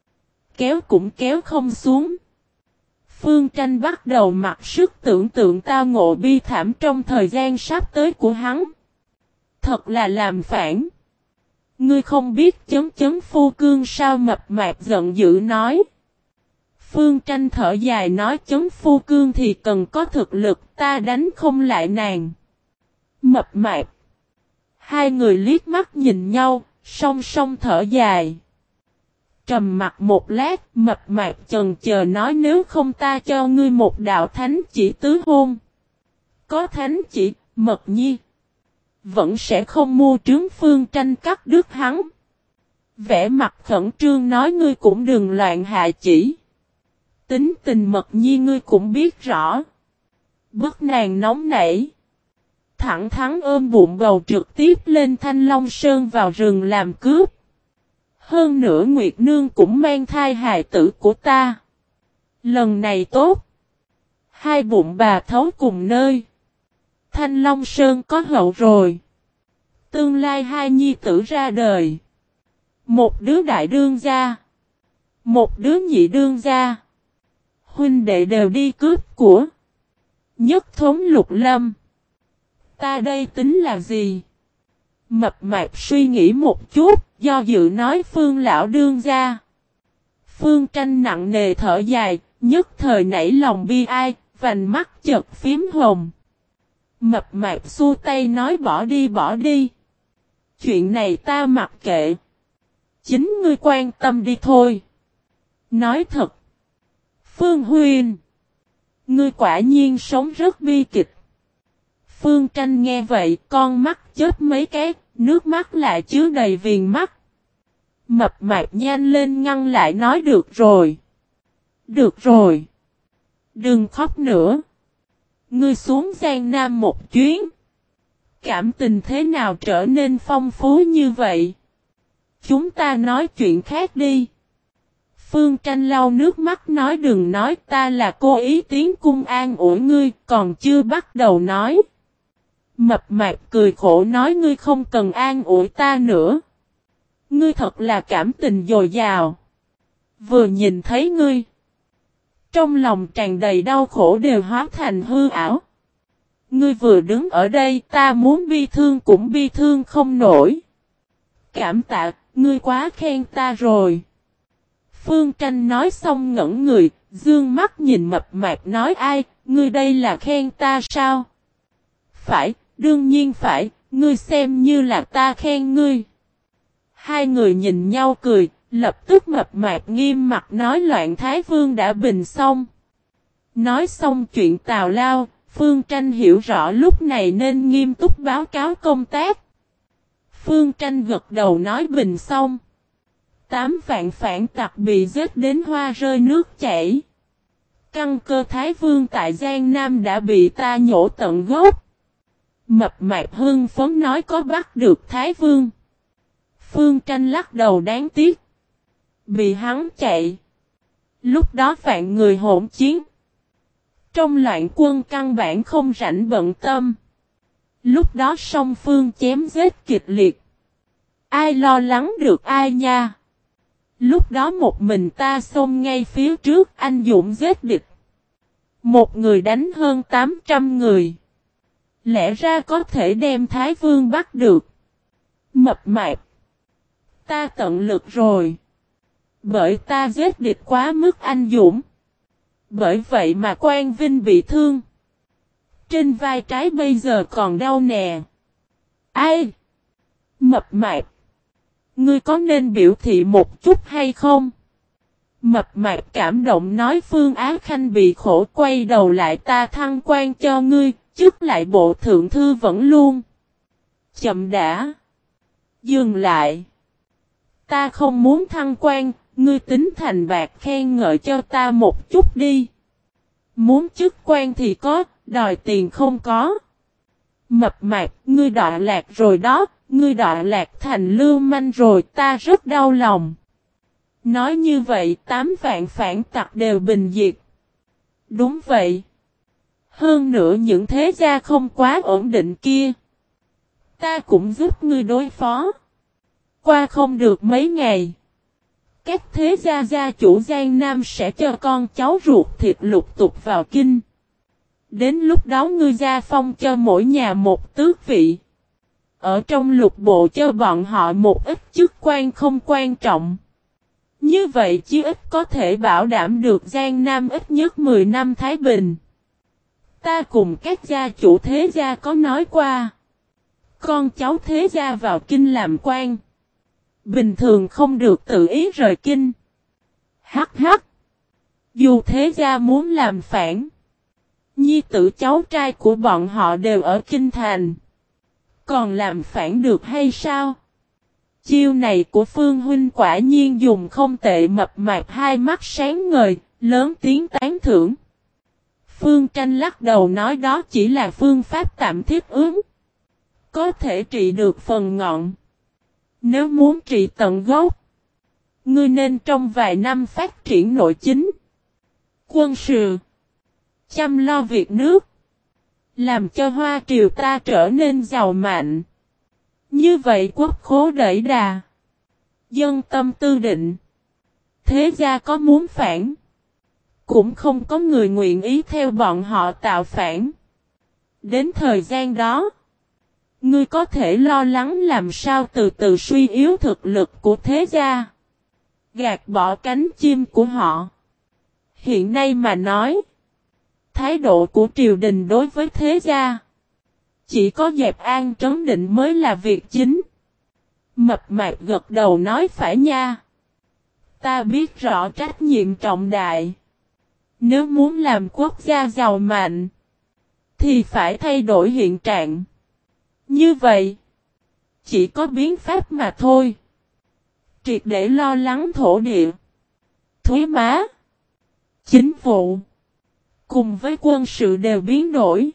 Kéo cũng kéo không xuống. Phương Tranh bắt đầu mặc sức tưởng tượng tao ngộ bi thảm trong thời gian sắp tới của hắn. Thật là làm phản. Ngươi không biết chấn phu cương sao mập mạp giận dữ nói. Phương Tranh thở dài nói chấn phu cương thì cần có thực lực ta đánh không lại nàng. Mập mạp. Hai người liếc mắt nhìn nhau, song song thở dài. Trầm mặt một lát, mập mạp chần chờ nói nếu không ta cho ngươi một đạo thánh chỉ tứ hôn. Có thánh chỉ, Mật Nhi. Vẫn sẽ không mua trướng. Phương Tranh cắt đứt hắn. Vẽ mặt khẩn trương nói ngươi cũng đừng loạn hạ chỉ. Tính tình Mật Nhi ngươi cũng biết rõ. Bức nàng nóng nảy. Thẳng thắn ôm bụng bầu trực tiếp lên Thanh Long Sơn vào rừng làm cướp. Hơn nữa Nguyệt Nương cũng mang thai hài tử của ta. Lần này tốt. Hai bụng bà thấu cùng nơi. Thanh Long Sơn có hậu rồi. Tương lai hai nhi tử ra đời. Một đứa đại đương gia. Một đứa nhị đương gia. Huynh đệ đều đi cướp của. Nhất thống lục lâm. Ta đây tính là gì? Mập mạp suy nghĩ một chút, do dự nói Phương lão đương gia. Phương Tranh nặng nề thở dài, nhất thời nảy lòng bi ai, vành mắt chợt phím hồng. Mập mạp xua tay nói bỏ đi bỏ đi. Chuyện này ta mặc kệ. Chính ngươi quan tâm đi thôi. Nói thật. Phương Huynh. Ngươi quả nhiên sống rất bi kịch. Phương Tranh nghe vậy, con mắt chớp mấy cái, nước mắt lại chứa đầy viền mắt. Mập mạp nhanh lên ngăn lại nói được rồi. Được rồi. Đừng khóc nữa. Ngươi xuống Giang Nam một chuyến. Cảm tình thế nào trở nên phong phú như vậy? Chúng ta nói chuyện khác đi. Phương Tranh lau nước mắt nói đừng nói ta là cố ý tiến cung an ủi ngươi còn chưa bắt đầu nói. Mập mạp cười khổ nói ngươi không cần an ủi ta nữa. Ngươi thật là cảm tình dồi dào. Vừa nhìn thấy ngươi. Trong lòng tràn đầy đau khổ đều hóa thành hư ảo. Ngươi vừa đứng ở đây ta muốn bi thương cũng bi thương không nổi. Cảm tạ, ngươi quá khen ta rồi. Phương Tranh nói xong ngẩn người, dương mắt nhìn mập mạp nói ai, ngươi đây là khen ta sao? phải, đương nhiên phải, ngươi xem như là ta khen ngươi. Hai người nhìn nhau cười, lập tức mập mạp nghiêm mặt nói Loạn Thái Vương đã bình xong. Nói xong chuyện tào lao, Phương Tranh hiểu rõ lúc này nên nghiêm túc báo cáo công tác. Phương Tranh gật đầu nói bình xong. 8 vạn phản tặc bị giết đến hoa rơi nước chảy. Căn cơ Thái Vương tại Giang Nam đã bị ta nhổ tận gốc. Mập mạp hưng phấn nói có bắt được Thái Vương. Phương Tranh lắc đầu đáng tiếc. Bị hắn chạy. Lúc đó vạn người hỗn chiến. Trong loạn quân căn bản không rảnh bận tâm. Lúc đó song phương chém giết kịch liệt. Ai lo lắng được ai nha. Lúc đó một mình ta xông ngay phía trước anh dũng giết địch. Một người đánh hơn 800 người. Lẽ ra có thể đem Thái Vương bắt được. Mập mạp. Ta tận lực rồi. Bởi ta giết địch quá mức anh dũng. Bởi vậy mà Quan Vinh bị thương. Trên vai trái bây giờ còn đau nè. Ai? Mập mạp. Ngươi có nên biểu thị một chút hay không? Mập mạp cảm động nói Phương Á Khanh bị khổ quay đầu lại ta thăng quan cho ngươi, chức lại bộ thượng thư vẫn luôn. Chậm đã. Dừng lại. Ta không muốn thăng quan, ngươi tính thành bạc khen ngợi cho ta một chút đi. Muốn chức quan thì có, đòi tiền không có. Mập mạp, ngươi đọa lạc rồi đó, ngươi đọa lạc thành lưu manh rồi, ta rất đau lòng. Nói như vậy 8 vạn phản tặc đều bình diệt. Đúng vậy. Hơn nữa những thế gia không quá ổn định kia. Ta cũng giúp ngươi đối phó. Qua không được mấy ngày. Các thế gia gia chủ Giang Nam sẽ cho con cháu ruột thịt lục tục vào kinh. Đến lúc đó ngươi gia phong cho mỗi nhà một tước vị. Ở trong lục bộ cho bọn họ một ít chức quan không quan trọng. Như vậy chí ít có thể bảo đảm được Giang Nam ít nhất 10 năm thái bình. Ta cùng các gia chủ thế gia có nói qua. Con cháu thế gia vào kinh làm quan. Bình thường không được tự ý rời kinh. Hắc hắc. Dù thế gia muốn làm phản. Nhi tử cháu trai của bọn họ đều ở kinh thành. Còn làm phản được hay sao? Chiêu này của Phương Huynh quả nhiên dùng không tệ. Mập mạp hai mắt sáng ngời, lớn tiếng tán thưởng. Phương Tranh lắc đầu nói đó chỉ là phương pháp tạm thiết ứng. Có thể trị được phần ngọn. Nếu muốn trị tận gốc, ngươi nên trong vài năm phát triển nội chính, quân sự, chăm lo việc nước, làm cho Hoa Triều ta trở nên giàu mạnh. Như vậy quốc khố đẩy đà, dân tâm tư định. Thế gia có muốn phản, cũng không có người nguyện ý theo bọn họ tạo phản. Đến thời gian đó, ngươi có thể lo lắng làm sao từ từ suy yếu thực lực của thế gia. Gạt bỏ cánh chim của họ. Hiện nay mà nói, thái độ của triều đình đối với thế gia, chỉ có dẹp an trấn định mới là việc chính. Mập mạp gật đầu nói phải nha. Ta biết rõ trách nhiệm trọng đại. Nếu muốn làm quốc gia giàu mạnh, thì phải thay đổi hiện trạng. Như vậy, chỉ có biến pháp mà thôi. Triệt để lo lắng thổ địa, thuế má, chính vụ, cùng với quân sự đều biến đổi.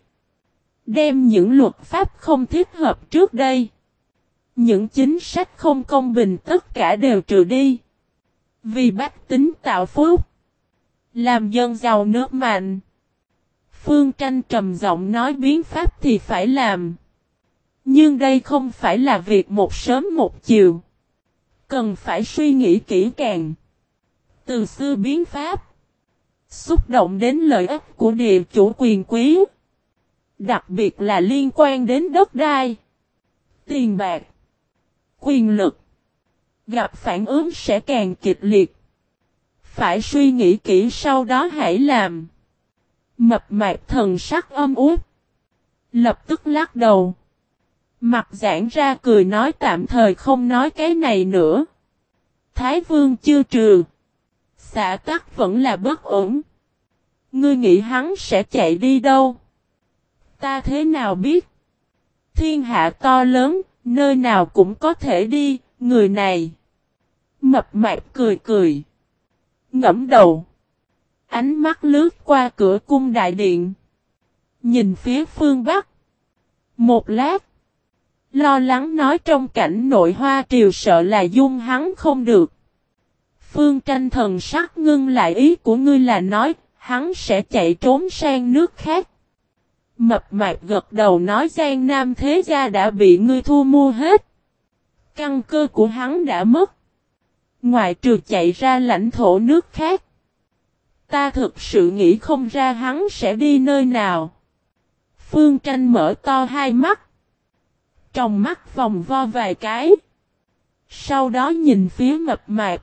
Đem những luật pháp không thiết hợp trước đây, những chính sách không công bình tất cả đều trừ đi. Vì bách tính tạo phúc, làm dân giàu nước mạnh. Phương Tranh trầm giọng nói biến pháp thì phải làm. Nhưng đây không phải là việc một sớm một chiều. Cần phải suy nghĩ kỹ càng. Từ xưa biến pháp, xúc động đến lợi ích của địa chủ quyền quý. Đặc biệt là liên quan đến đất đai, tiền bạc, quyền lực. Gặp phản ứng sẽ càng kịch liệt. Phải suy nghĩ kỹ sau đó hãy làm. Mập mạp thần sắc âm uất, Lập tức lắc đầu. Mặt giãn ra cười nói tạm thời không nói cái này nữa. Thái Vương chưa trừ. Xã tắc vẫn là bất ổn. Ngươi nghĩ hắn sẽ chạy đi đâu? Ta thế nào biết? Thiên hạ to lớn, nơi nào cũng có thể đi, người này. Mập mạp cười cười. Ngẫm đầu. Ánh mắt lướt qua cửa cung đại điện. Nhìn phía phương Bắc. Một lát. Lo lắng nói trong cảnh nội Hoa Triều sợ là dung hắn không được. Phương Tranh thần sắc ngưng lại, ý của ngươi là nói, hắn sẽ chạy trốn sang nước khác. Mập mạp gật đầu nói Giang Nam thế gia đã bị ngươi thu mua hết. Căn cơ của hắn đã mất. Ngoại trừ chạy ra lãnh thổ nước khác. Ta thực sự nghĩ không ra hắn sẽ đi nơi nào. Phương Tranh mở to hai mắt. Trong mắt vòng vo vài cái. Sau đó nhìn phía mập mạp.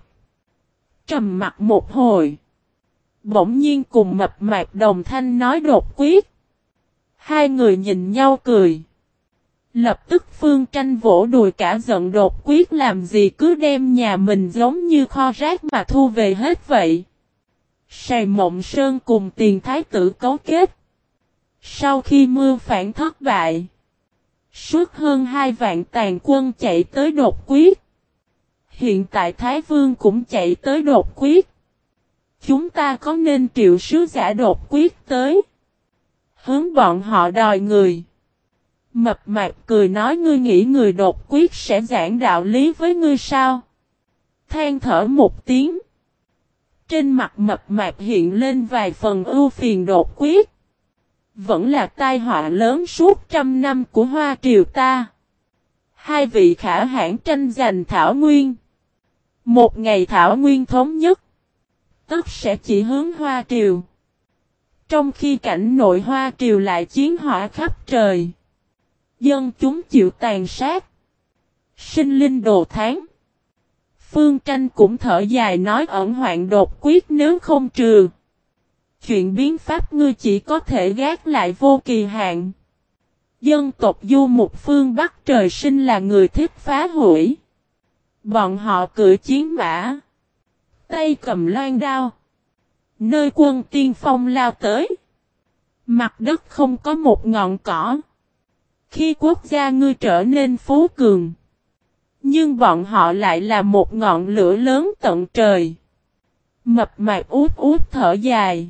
Trầm mặt một hồi. Bỗng nhiên cùng mập mạp đồng thanh nói đột quyết. Hai người nhìn nhau cười. Lập tức Phương Tranh vỗ đùi cả giận, đột quyết làm gì cứ đem nhà mình giống như kho rác mà thu về hết vậy. Sài Mộng Sơn cùng Tiền Thái tử cấu kết. Sau khi mưu phản thất bại. Suốt hơn 2 vạn tàn quân chạy tới đột quyết. Hiện tại Thái Vương cũng chạy tới đột quyết. Chúng ta có nên triệu sứ giả đột quyết tới? Hướng bọn họ đòi người. Mập mạp cười nói ngươi nghĩ người đột quyết sẽ giảng đạo lý với ngươi sao? Than thở một tiếng. Trên mặt mập mạp hiện lên vài phần ưu phiền đột quyết. Vẫn là tai họa lớn suốt 100 năm của Hoa Triều ta. Hai vị khả hãn tranh giành Thảo Nguyên. Một ngày Thảo Nguyên thống nhất. Tất sẽ chỉ hướng Hoa Triều. Trong khi cảnh nội Hoa Triều lại chiến hỏa khắp trời. Dân chúng chịu tàn sát. Sinh linh đồ tháng. Phương Tranh cũng thở dài nói ẩn hoạn đột quyết nếu không trừ. Chuyện biến pháp ngươi chỉ có thể gác lại vô kỳ hạn. Dân tộc du mục phương Bắc trời sinh là người thích phá hủy. Bọn họ cưỡi chiến mã. Tay cầm loan đao. Nơi quân tiên phong lao tới. Mặt đất không có một ngọn cỏ. Khi quốc gia ngươi trở nên phú cường. Nhưng bọn họ lại là một ngọn lửa lớn tận trời. Mập mạp út út thở dài.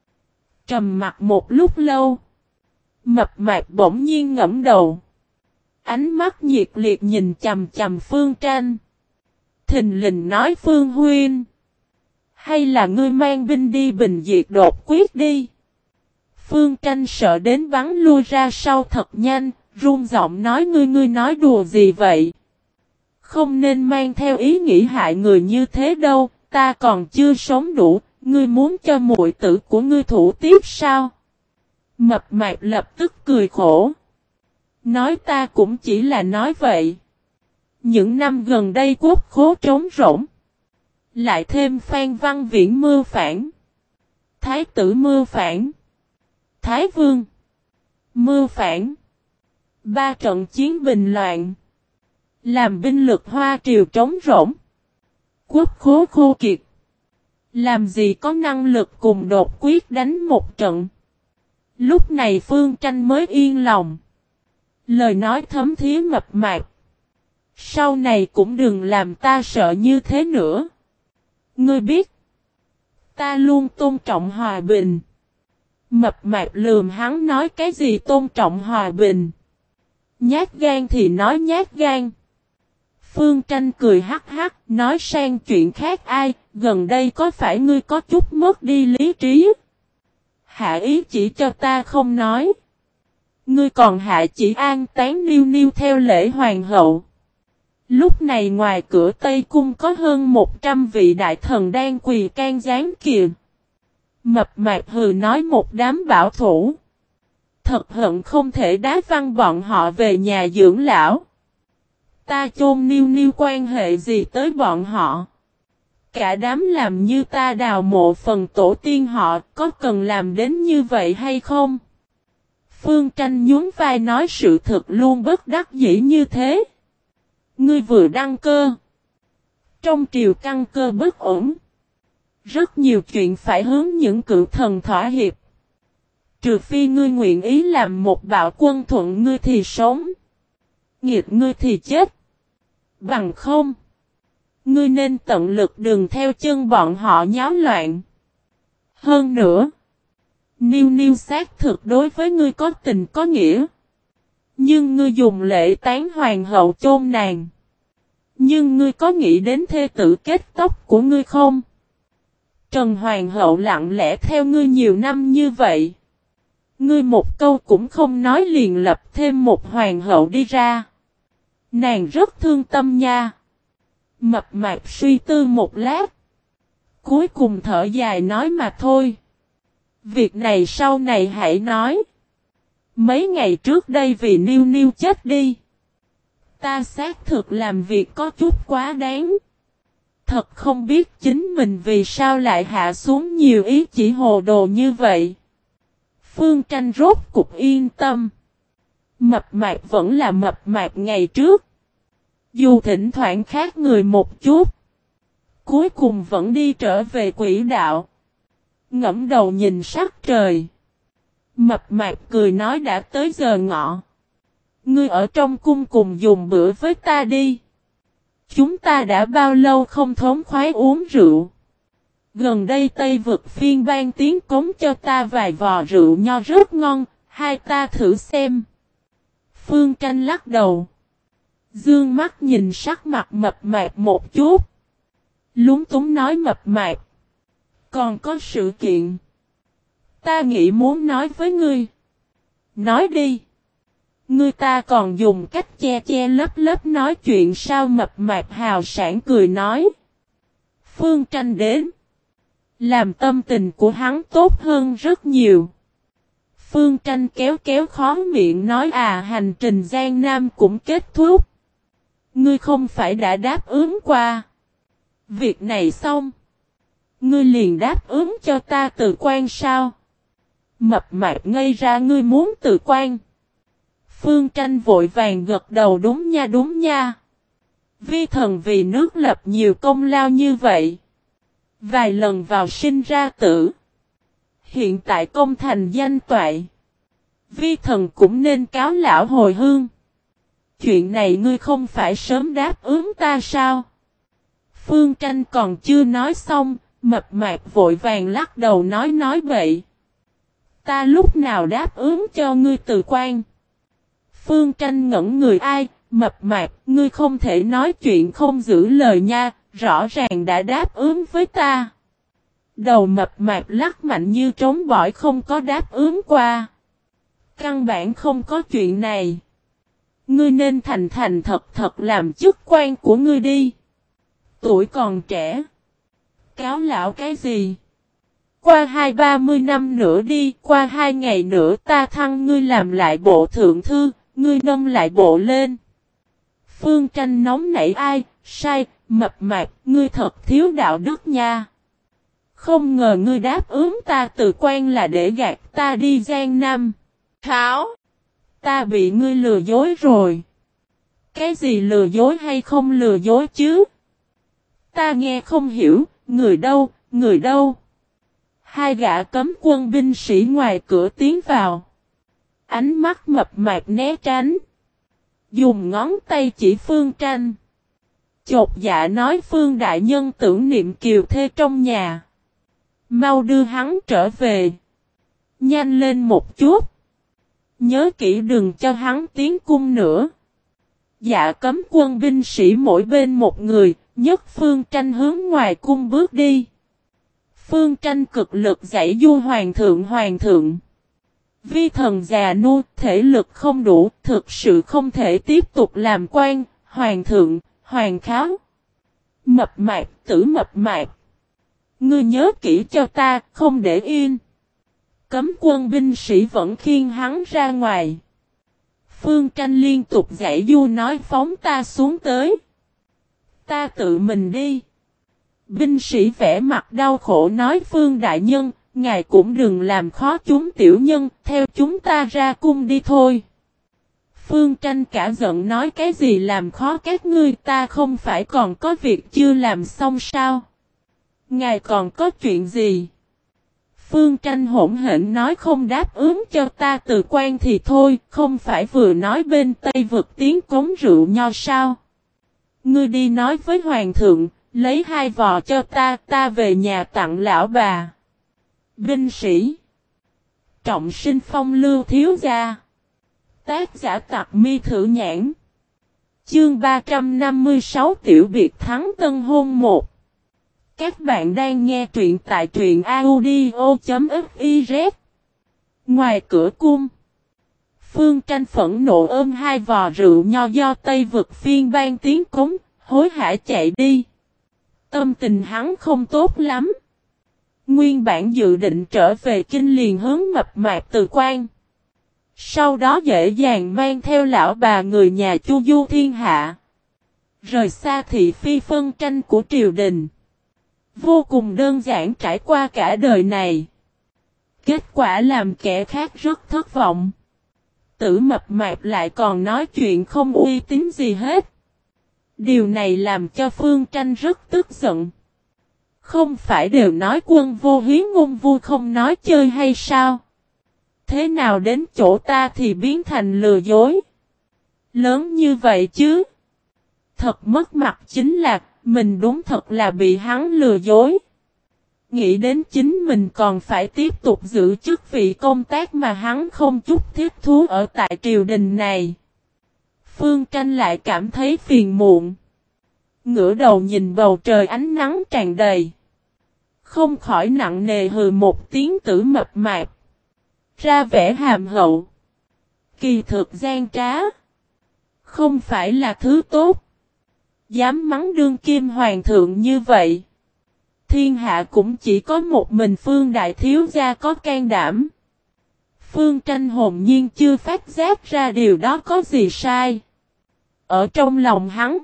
Trầm mặt một lúc lâu. Mập mạp bỗng nhiên ngẫm đầu. Ánh mắt nhiệt liệt nhìn chằm chằm Phương Tranh. Thình lình nói Phương Huynh. Hay là ngươi mang binh đi bình diệt đột quyết đi. Phương Tranh sợ đến bắn lui ra sau thật nhanh. Run giọng nói ngươi nói đùa gì vậy? Không nên mang theo ý nghĩ hại người như thế đâu. Ta còn chưa sống đủ. Ngươi muốn cho muội tử của ngươi thủ tiếp sao? Mập mạp lập tức cười khổ. Nói ta cũng chỉ là nói vậy. Những năm gần đây quốc khố trống rỗng. Lại thêm Phan Văn Viễn mưu phản. Thái tử mưu phản. Thái Vương mưu phản. 3 trận chiến bình loạn. Làm binh lực Hoa Triều trống rỗng. Quốc khố khô kiệt. Làm gì có năng lực cùng đột quyết đánh một trận. Lúc này Phương Tranh mới yên lòng. Lời nói thấm thía mập mạp. Sau này cũng đừng làm ta sợ như thế nữa. Ngươi biết. Ta luôn tôn trọng hòa bình. Mập mạp lườm hắn nói cái gì tôn trọng hòa bình. Nhát gan thì nói nhát gan. Phương Tranh cười hắc hắc, nói sang chuyện khác ai, gần đây có phải ngươi có chút mất đi lý trí? Hạ ý chỉ cho ta không nói. Ngươi còn hạ chỉ an táng niu niu theo lễ hoàng hậu. Lúc này ngoài cửa Tây Cung có hơn 100 vị đại thần đang quỳ can gián kìa. Mập mạp hừ nói một đám bảo thủ. Thật hận không thể đá văng bọn họ về nhà dưỡng lão. Ta chôn niu niu quan hệ gì tới bọn họ. Cả đám làm như ta đào mộ phần tổ tiên họ có cần làm đến như vậy hay không? Phương Tranh nhún vai nói sự thật luôn bất đắc dĩ như thế. Ngươi vừa đăng cơ. Trong triều căn cơ bất ổn. Rất nhiều chuyện phải hướng những cựu thần thỏa hiệp. Trừ phi ngươi nguyện ý làm một bạo quân thuận ngươi thì sống. Nghiệt ngươi thì chết. Bằng không. Ngươi nên tận lực đừng theo chân bọn họ nháo loạn. Hơn nữa. Niu Niu xác thực đối với ngươi có tình có nghĩa. Nhưng ngươi dùng lễ tán hoàng hậu chôn nàng. Nhưng ngươi có nghĩ đến thê tử kết tóc của ngươi không? Trần hoàng hậu lặng lẽ theo ngươi nhiều năm như vậy. Ngươi một câu cũng không nói liền lập thêm một hoàng hậu đi ra. Nàng rất thương tâm nha. Mập mạp suy tư một lát. Cuối cùng thở dài nói mà thôi. Việc này sau này hãy nói. Mấy ngày trước đây vì Niu Niu chết đi. Ta xác thực làm việc có chút quá đáng. Thật không biết chính mình vì sao lại hạ xuống nhiều ý chỉ hồ đồ như vậy. Phương Tranh rốt cục yên tâm. Mập mạp vẫn là mập mạp ngày trước. Dù thỉnh thoảng khác người một chút. Cuối cùng vẫn đi trở về quỹ đạo. Ngẫm đầu nhìn sắc trời. Mập mạp cười nói đã tới giờ ngọ. Ngươi ở trong cung cùng dùng bữa với ta đi. Chúng ta đã bao lâu không thống khoái uống rượu. Gần đây Tây Vực phiên ban tiếng cống cho ta vài vò rượu nho rất ngon. Hai ta thử xem. Phương Tranh lắc đầu. Dương mắt nhìn sắc mặt mập mạp một chút. Lúng túng nói mập mạp. Còn có sự kiện. Ta nghĩ muốn nói với ngươi. Nói đi. Ngươi ta còn dùng cách che che lấp lấp nói chuyện sao mập mạp hào sảng cười nói. Phương Tranh đến. Làm tâm tình của hắn tốt hơn rất nhiều. Phương Tranh kéo kéo khó miệng nói hành trình Giang Nam cũng kết thúc. Ngươi không phải đã đáp ứng qua. Việc này xong. Ngươi liền đáp ứng cho ta từ quan sao? Mập mạp ngây ra ngươi muốn từ quan. Phương Tranh vội vàng gật đầu đúng nha. Vi thần vì nước lập nhiều công lao như vậy. Vài lần vào sinh ra tử. Hiện tại công thành danh toại. Vi thần cũng nên cáo lão hồi hương. Chuyện này ngươi không phải sớm đáp ứng ta sao? Phương Tranh còn chưa nói xong. Mập mạp vội vàng lắc đầu nói bậy. Ta lúc nào đáp ứng cho ngươi từ quan? Phương Tranh ngẩn người ai? Mập mạp, ngươi không thể nói chuyện không giữ lời nha, rõ ràng đã đáp ứng với ta. Đầu mập mạp lắc mạnh như trống bỏi không có đáp ứng qua. Căn bản không có chuyện này. Ngươi nên thành thật làm chức quan của ngươi đi. Tuổi còn trẻ. Cáo lão cái gì? Qua 20-30 năm nữa đi, qua 2 ngày nữa ta thăng ngươi làm lại bộ thượng thư, ngươi nâng lại bộ lên. Phương Tranh nóng nảy ai, sai, mập mạp, ngươi thật thiếu đạo đức nha. Không ngờ ngươi đáp ứng ta từ quan là để gạt ta đi Giang Nam. Tháo! Ta bị ngươi lừa dối rồi. Cái gì lừa dối hay không lừa dối chứ? Ta nghe không hiểu, người đâu? Hai gã cấm quân binh sĩ ngoài cửa tiến vào. Ánh mắt mập mạp né tránh. Dùng ngón tay chỉ Phương Tranh. Chột dạ nói Phương đại nhân tưởng niệm kiều thê trong nhà. Mau đưa hắn trở về. Nhanh lên một chút. Nhớ kỹ đừng cho hắn tiến cung nữa. Dạ cấm quân binh sĩ mỗi bên một người, nhấc Phương Tranh hướng ngoài cung bước đi. Phương Tranh cực lực giãy du hoàng thượng. Vi thần già nua, thể lực không đủ, thực sự không thể tiếp tục làm quan, hoàng thượng, hoàng kháo. Mập mạp, tử mập mạp. Ngươi nhớ kỹ cho ta, không để yên. Cấm quân binh sĩ vẫn khiêng hắn ra ngoài. Phương Tranh liên tục giãy du nói phóng ta xuống tới. Ta tự mình đi. Binh sĩ vẻ mặt đau khổ nói Phương đại nhân, ngài cũng đừng làm khó chúng tiểu nhân, theo chúng ta ra cung đi thôi. Phương Tranh cả giận nói cái gì làm khó các ngươi, ta không phải còn có việc chưa làm xong sao? Ngài còn có chuyện gì? Phương Tranh hỗn hển nói không đáp ứng cho ta từ quan thì thôi, không phải vừa nói bên Tây Vực tiếng cống rượu nho sao? Ngươi đi nói với Hoàng thượng, lấy 2 vò cho ta về nhà tặng lão bà. Binh sĩ Trọng sinh phong lưu thiếu gia. Tác giả Tặc Mi Thử Nhãn. Chương 356 Tiểu biệt thắng tân hôn 1. Các bạn đang nghe truyện tại truyện audio.fiz. Ngoài cửa cung, Phương Tranh phẫn nộ ôm 2 vò rượu nho do Tây Vực phiên ban tiến cống, hối hả chạy đi. Tâm tình hắn không tốt lắm. Nguyên bản dự định trở về kinh liền hướng Mập Mạp từ quan. Sau đó dễ dàng mang theo lão bà người nhà Chu Du thiên hạ. Rời xa thị phi phân tranh của triều đình. Vô cùng đơn giản trải qua cả đời này. Kết quả làm kẻ khác rất thất vọng. Tử Mập Mạp lại còn nói chuyện không uy tín gì hết. Điều này làm cho Phương Tranh rất tức giận. Không phải đều nói quân vô hí ngôn vui không nói chơi hay sao? Thế nào đến chỗ ta thì biến thành lừa dối? Lớn như vậy chứ? Thật mất mặt chính là, mình đúng thật là bị hắn lừa dối. Nghĩ đến chính mình còn phải tiếp tục giữ chức vị công tác mà hắn không chút thiết thú ở tại triều đình này. Phương Tranh lại cảm thấy phiền muộn. Ngửa đầu nhìn bầu trời ánh nắng tràn đầy. Không khỏi nặng nề hừ một tiếng. Tử Mập Mạp ra vẻ hàm hậu. Kỳ thực gian trá. Không phải là thứ tốt. Dám mắng đương kim hoàng thượng như vậy. Thiên hạ cũng chỉ có một mình Phương đại thiếu gia có can đảm. Phương Tranh hồn nhiên chưa phát giác ra điều đó có gì sai. Ở trong lòng hắn,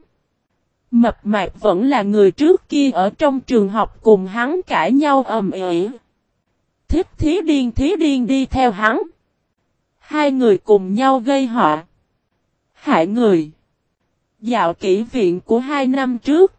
Mập Mạp vẫn là người trước kia ở trong trường học cùng hắn cãi nhau ầm ĩ. Thích thí điên đi theo hắn. 2 người cùng nhau gây họa. Hại người. Dạo kỷ viện của 2 năm trước.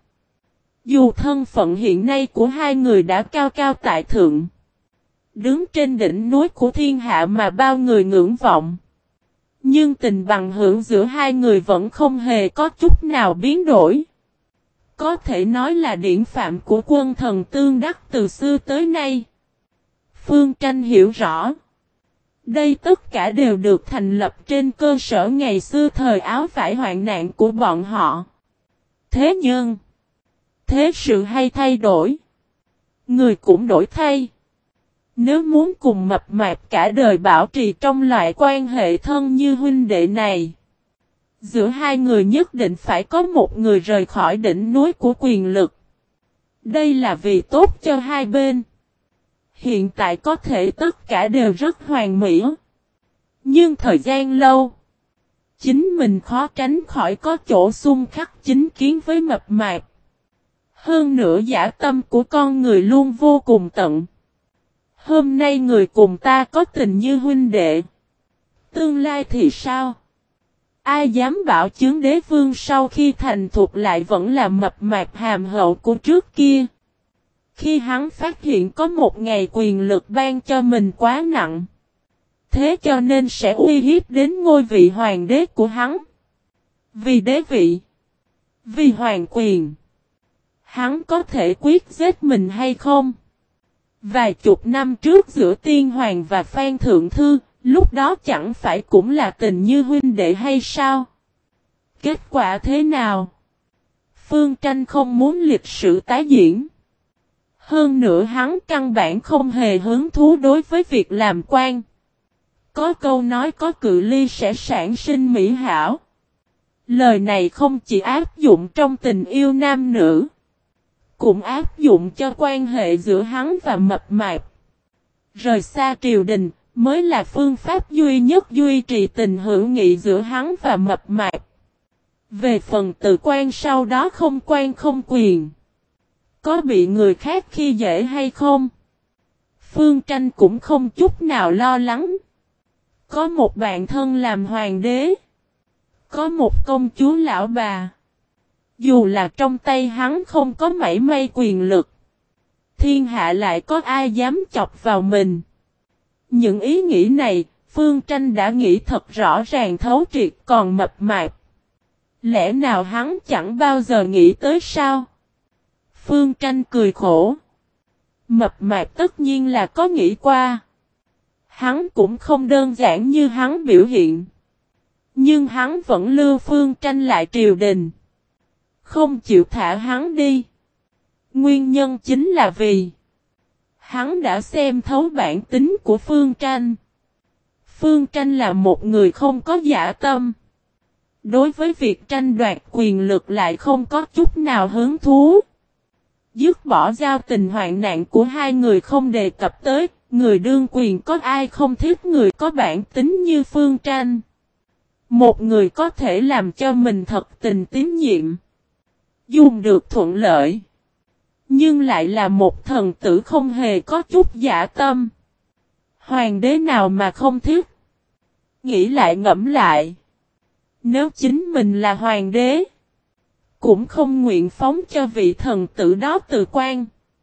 Dù thân phận hiện nay của 2 người đã cao cao tại thượng. Đứng trên đỉnh núi của thiên hạ mà bao người ngưỡng vọng. Nhưng tình bằng hữu giữa 2 người vẫn không hề có chút nào biến đổi. Có thể nói là điển phạm của quân thần tương đắc từ xưa tới nay. Phương Tranh hiểu rõ. Đây tất cả đều được thành lập trên cơ sở ngày xưa thời áo vải hoạn nạn của bọn họ. Thế nhưng, thế sự hay thay đổi. Người cũng đổi thay. Nếu muốn cùng Mập Mạp cả đời bảo trì trong loại quan hệ thân như huynh đệ này, giữa 2 người nhất định phải có một người rời khỏi đỉnh núi của quyền lực. Đây là vì tốt cho 2 bên. Hiện tại có thể tất cả đều rất hoàn mỹ. Nhưng thời gian lâu, chính mình khó tránh khỏi có chỗ xung khắc chính kiến với Mập Mạp. Hơn nữa dã tâm của con người luôn vô cùng tận. Hôm nay người cùng ta có tình như huynh đệ. Tương lai thì sao? Ai dám bảo chứng đế vương sau khi thành thục lại vẫn là Mập Mạp hàm hậu của trước kia. Khi hắn phát hiện có một ngày quyền lực ban cho mình quá nặng. Thế cho nên sẽ uy hiếp đến ngôi vị hoàng đế của hắn. Vì đế vị. Vì hoàng quyền. Hắn có thể quyết giết mình hay không? Vài chục năm trước giữa Tiên Hoàng và Phan Thượng Thư, lúc đó chẳng phải cũng là tình như huynh đệ hay sao? Kết quả thế nào? Phương Tranh không muốn lịch sử tái diễn. Hơn nữa hắn căn bản không hề hứng thú đối với việc làm quan. Có câu nói có cự ly sẽ sản sinh mỹ hảo. Lời này không chỉ áp dụng trong tình yêu nam nữ, cũng áp dụng cho quan hệ giữa hắn và Mập Mạp. Rời xa triều đình mới là phương pháp duy nhất duy trì tình hữu nghị giữa hắn và Mập Mạp. Về phần từ quan sau đó không quan không quyền, có bị người khác khi dễ hay không? Phương Tranh cũng không chút nào lo lắng. Có một bạn thân làm hoàng đế. Có một công chúa lão bà. Dù là trong tay hắn không có mảy may quyền lực. Thiên hạ lại có ai dám chọc vào mình. Những ý nghĩ này, Phương Tranh đã nghĩ thật rõ ràng thấu triệt còn mập mạp. Lẽ nào hắn chẳng bao giờ nghĩ tới sao? Phương Tranh cười khổ. Mập mạp tất nhiên là có nghĩ qua. Hắn cũng không đơn giản như hắn biểu hiện. Nhưng hắn vẫn lưu Phương Tranh lại triều đình. Không chịu thả hắn đi. Nguyên nhân chính là vì hắn đã xem thấu bản tính của Phương Tranh. Phương Tranh là một người không có dã tâm. Đối với việc tranh đoạt quyền lực lại không có chút nào hứng thú. Dứt bỏ giao tình hoạn nạn của hai người không đề cập tới, người đương quyền có ai không thích người có bản tính như Phương Tranh. Một người có thể làm cho mình thật tình tín nhiệm. Dùng được thuận lợi. Nhưng lại là một thần tử không hề có chút dã tâm. Hoàng đế nào mà không thích. Nghĩ lại ngẫm lại. Nếu chính mình là hoàng đế. Cũng không nguyện phóng cho vị thần tử đó từ quan.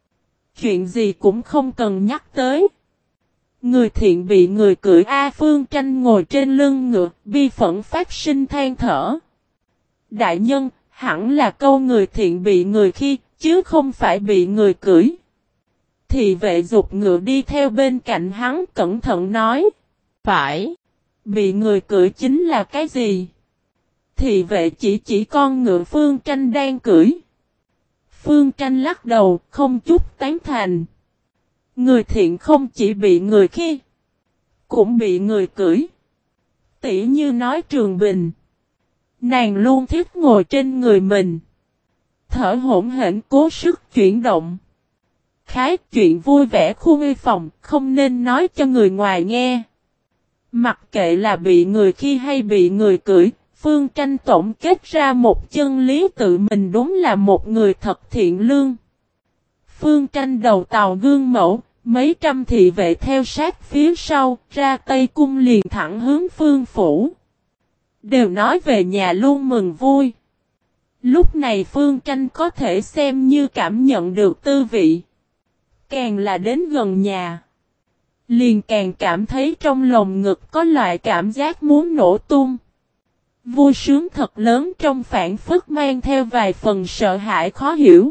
Chuyện gì cũng không cần nhắc tới. Người thiện bị người cưỡi A. Phương Tranh ngồi trên lưng ngựa, bi phẫn phát sinh than thở. Đại nhân, hẳn là câu người thiện bị người khi, chứ không phải bị người cưỡi. Thị vệ giục ngựa đi theo bên cạnh hắn cẩn thận nói. Phải. Bị người cưỡi chính là cái gì? Thị vệ chỉ con ngựa Phương Tranh đang cưỡi. Phương Tranh lắc đầu, không chút tán thành. Người thiện không chỉ bị người khi, cũng bị người cưỡi. Tỉ như nói Trường Bình. Nàng luôn thích ngồi trên người mình. Thở hổn hển cố sức chuyển động. Khái chuyện vui vẻ khu nghi phòng, không nên nói cho người ngoài nghe. Mặc kệ là bị người khi hay bị người cưỡi, Phương Tranh tổng kết ra một chân lý tự mình đúng là một người thật thiện lương. Phương Tranh đầu tàu gương mẫu, mấy trăm thị vệ theo sát phía sau, ra Tây Cung liền thẳng hướng Phương Phủ. Đều nói về nhà luôn mừng vui. Lúc này Phương Tranh có thể xem như cảm nhận được tư vị. Càng là đến gần nhà, liền càng cảm thấy trong lồng ngực có loại cảm giác muốn nổ tung. Vui sướng thật lớn trong phản phất mang theo vài phần sợ hãi khó hiểu.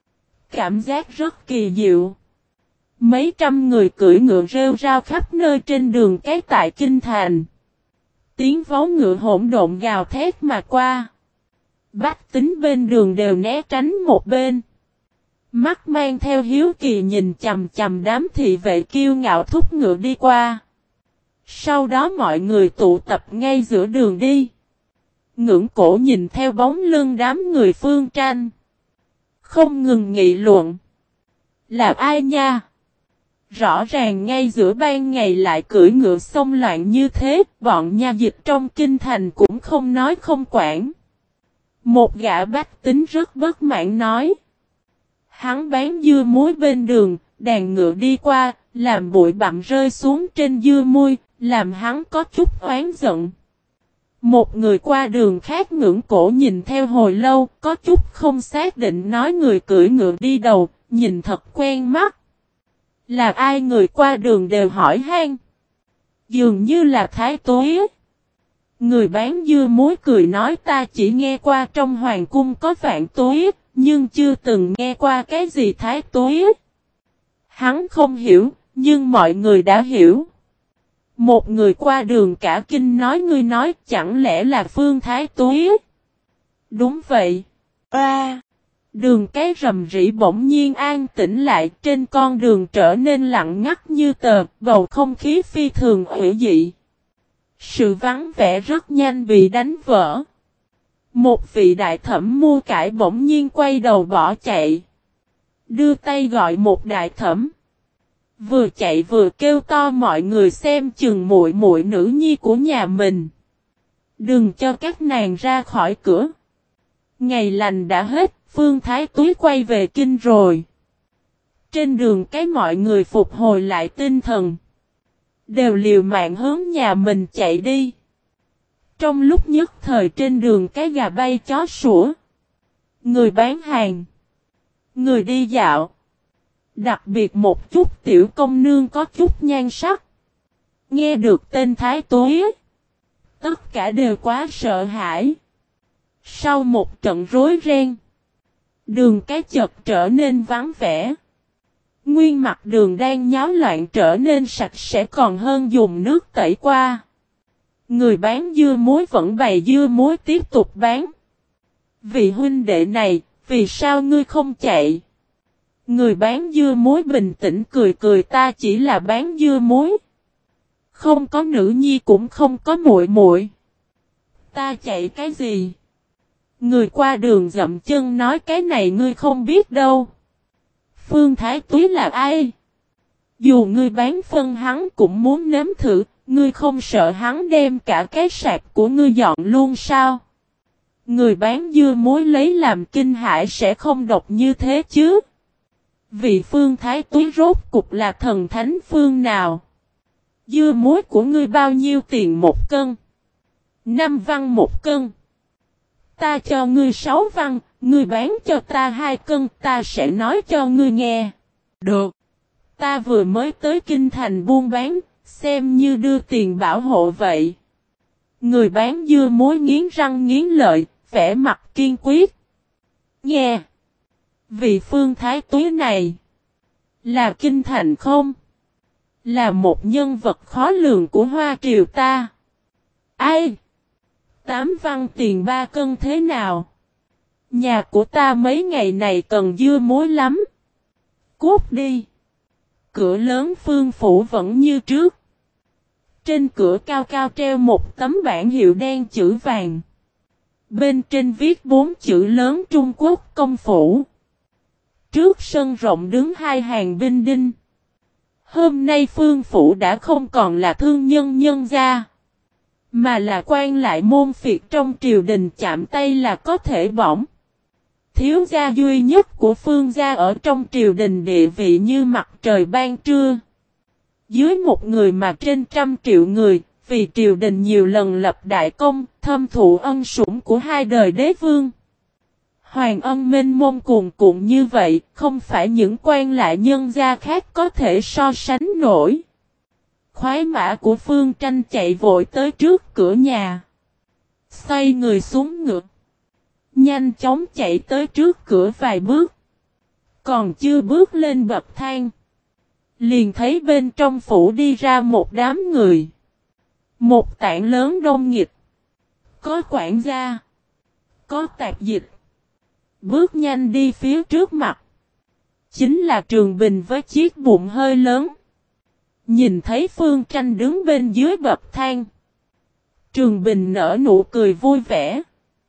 Cảm giác rất kỳ diệu. Mấy trăm người cưỡi ngựa rêu rao khắp nơi trên đường cái tại Kinh Thành. Tiếng vó ngựa hỗn độn gào thét mà qua. Bách tính bên đường đều né tránh một bên. Mắt mang theo hiếu kỳ nhìn chằm chằm đám thị vệ kiêu ngạo thúc ngựa đi qua. Sau đó mọi người tụ tập ngay giữa đường đi. Ngưỡng cổ nhìn theo bóng lưng đám người Phương Tranh. Không ngừng nghị luận. Là ai nha? Rõ ràng ngay giữa ban ngày lại cưỡi ngựa xông loạn như thế, bọn nha dịch trong kinh thành cũng không nói không quản. Một gã bách tính rất bất mãn nói. Hắn bán dưa muối bên đường, đàn ngựa đi qua, làm bụi bặm rơi xuống trên dưa muối, làm hắn có chút oán giận. Một người qua đường khác ngưỡng cổ nhìn theo hồi lâu, có chút không xác định nói người cưỡi ngựa đi đầu, nhìn thật quen mắt. Là ai người qua đường đều hỏi han. Dường như là Thái Tuế. Người bán dưa muối cười nói ta chỉ nghe qua trong hoàng cung có Vạn Tuế, nhưng chưa từng nghe qua cái gì Thái Tuế. Hắn không hiểu, nhưng mọi người đã hiểu. Một người qua đường cả kinh nói ngươi nói chẳng lẽ là Phương Thái Tuế. Đúng vậy. Đường cái rầm rĩ bỗng nhiên an tĩnh lại, trên con đường trở nên lặng ngắt như tờ, bầu không khí phi thường hủy dị. Sự vắng vẻ rất nhanh bị đánh vỡ. Một vị đại thẩm mua cải bỗng nhiên quay đầu bỏ chạy. Đưa tay gọi một đại thẩm. Vừa chạy vừa kêu to mọi người xem chừng muội muội nữ nhi của nhà mình. Đừng cho các nàng ra khỏi cửa. Ngày lành đã hết, Phương Thái Tuế quay về kinh rồi. Trên đường cái mọi người phục hồi lại tinh thần. Đều liều mạng hướng nhà mình chạy đi. Trong lúc nhất thời trên đường cái gà bay chó sủa. Người bán hàng. Người đi dạo. Đặc biệt một chút tiểu công nương có chút nhan sắc. Nghe được tên Thái Tuế. Tất cả đều quá sợ hãi. Sau một trận rối ren. Đường cái chợt trở nên vắng vẻ. Nguyên mặt đường đang nháo loạn trở nên sạch sẽ còn hơn dùng nước tẩy qua. Người bán dưa muối vẫn bày dưa muối tiếp tục bán. Vị huynh đệ này, vì sao ngươi không chạy? Người bán dưa muối bình tĩnh cười cười, ta chỉ là bán dưa muối. Không có nữ nhi cũng không có muội muội. Ta chạy cái gì? Người qua đường dậm chân nói cái này ngươi không biết đâu. Phương Thái Túy là ai? Dù ngươi bán phân hắn cũng muốn nếm thử, ngươi không sợ hắn đem cả cái sạp của ngươi dọn luôn sao? Người bán dưa muối lấy làm kinh hãi sẽ không độc như thế chứ? Vị Phương Thái Túy rốt cục là thần thánh phương nào? Dưa muối của ngươi bao nhiêu tiền một cân? 5 văn một cân. Ta cho ngươi 6 văn, ngươi bán cho ta 2 cân, ta sẽ nói cho ngươi nghe. Được. Ta vừa mới tới kinh thành buôn bán, xem như đưa tiền bảo hộ vậy. Người bán dưa muối nghiến răng nghiến lợi, vẻ mặt kiên quyết. Nghe. Vị Phương Thái Túy này. Là kinh thành không? Là một nhân vật khó lường của Hoa Triều ta. Ai? 8 văn tiền 3 cân thế nào? Nhà của ta mấy ngày này cần dưa muối lắm. Cút đi. Cửa lớn Phương phủ vẫn như trước. Trên cửa cao cao treo một tấm bảng hiệu đen chữ vàng. Bên trên viết 4 chữ lớn Trung Quốc công phủ. Trước sân rộng đứng 2 hàng binh đinh. Hôm nay Phương phủ đã không còn là thương nhân nhân gia. Mà là quan lại môn phiệt trong triều đình, chạm tay là có thể bỏng. Thiếu gia duy nhất của Phương gia ở trong triều đình địa vị như mặt trời ban trưa. Dưới một người mà trên trăm triệu người, vì triều đình nhiều lần lập đại công, thâm thụ ân sủng của 2 đời đế vương. Hoàng ân mênh mông cuồn cuộn như vậy, không phải những quan lại nhân gia khác có thể so sánh nổi. Khoái mã của Phương Tranh chạy vội tới trước cửa nhà. Xoay người xuống ngựa. Nhanh chóng chạy tới trước cửa vài bước. Còn chưa bước lên bậc thang. Liền thấy bên trong phủ đi ra một đám người. Một tảng lớn đông nghịt. Có quản gia. Có tạp dịch. Bước nhanh đi phía trước mặt. Chính là Trường Bình với chiếc bụng hơi lớn. Nhìn thấy Phương Tranh đứng bên dưới bậc thang. Trường Bình nở nụ cười vui vẻ.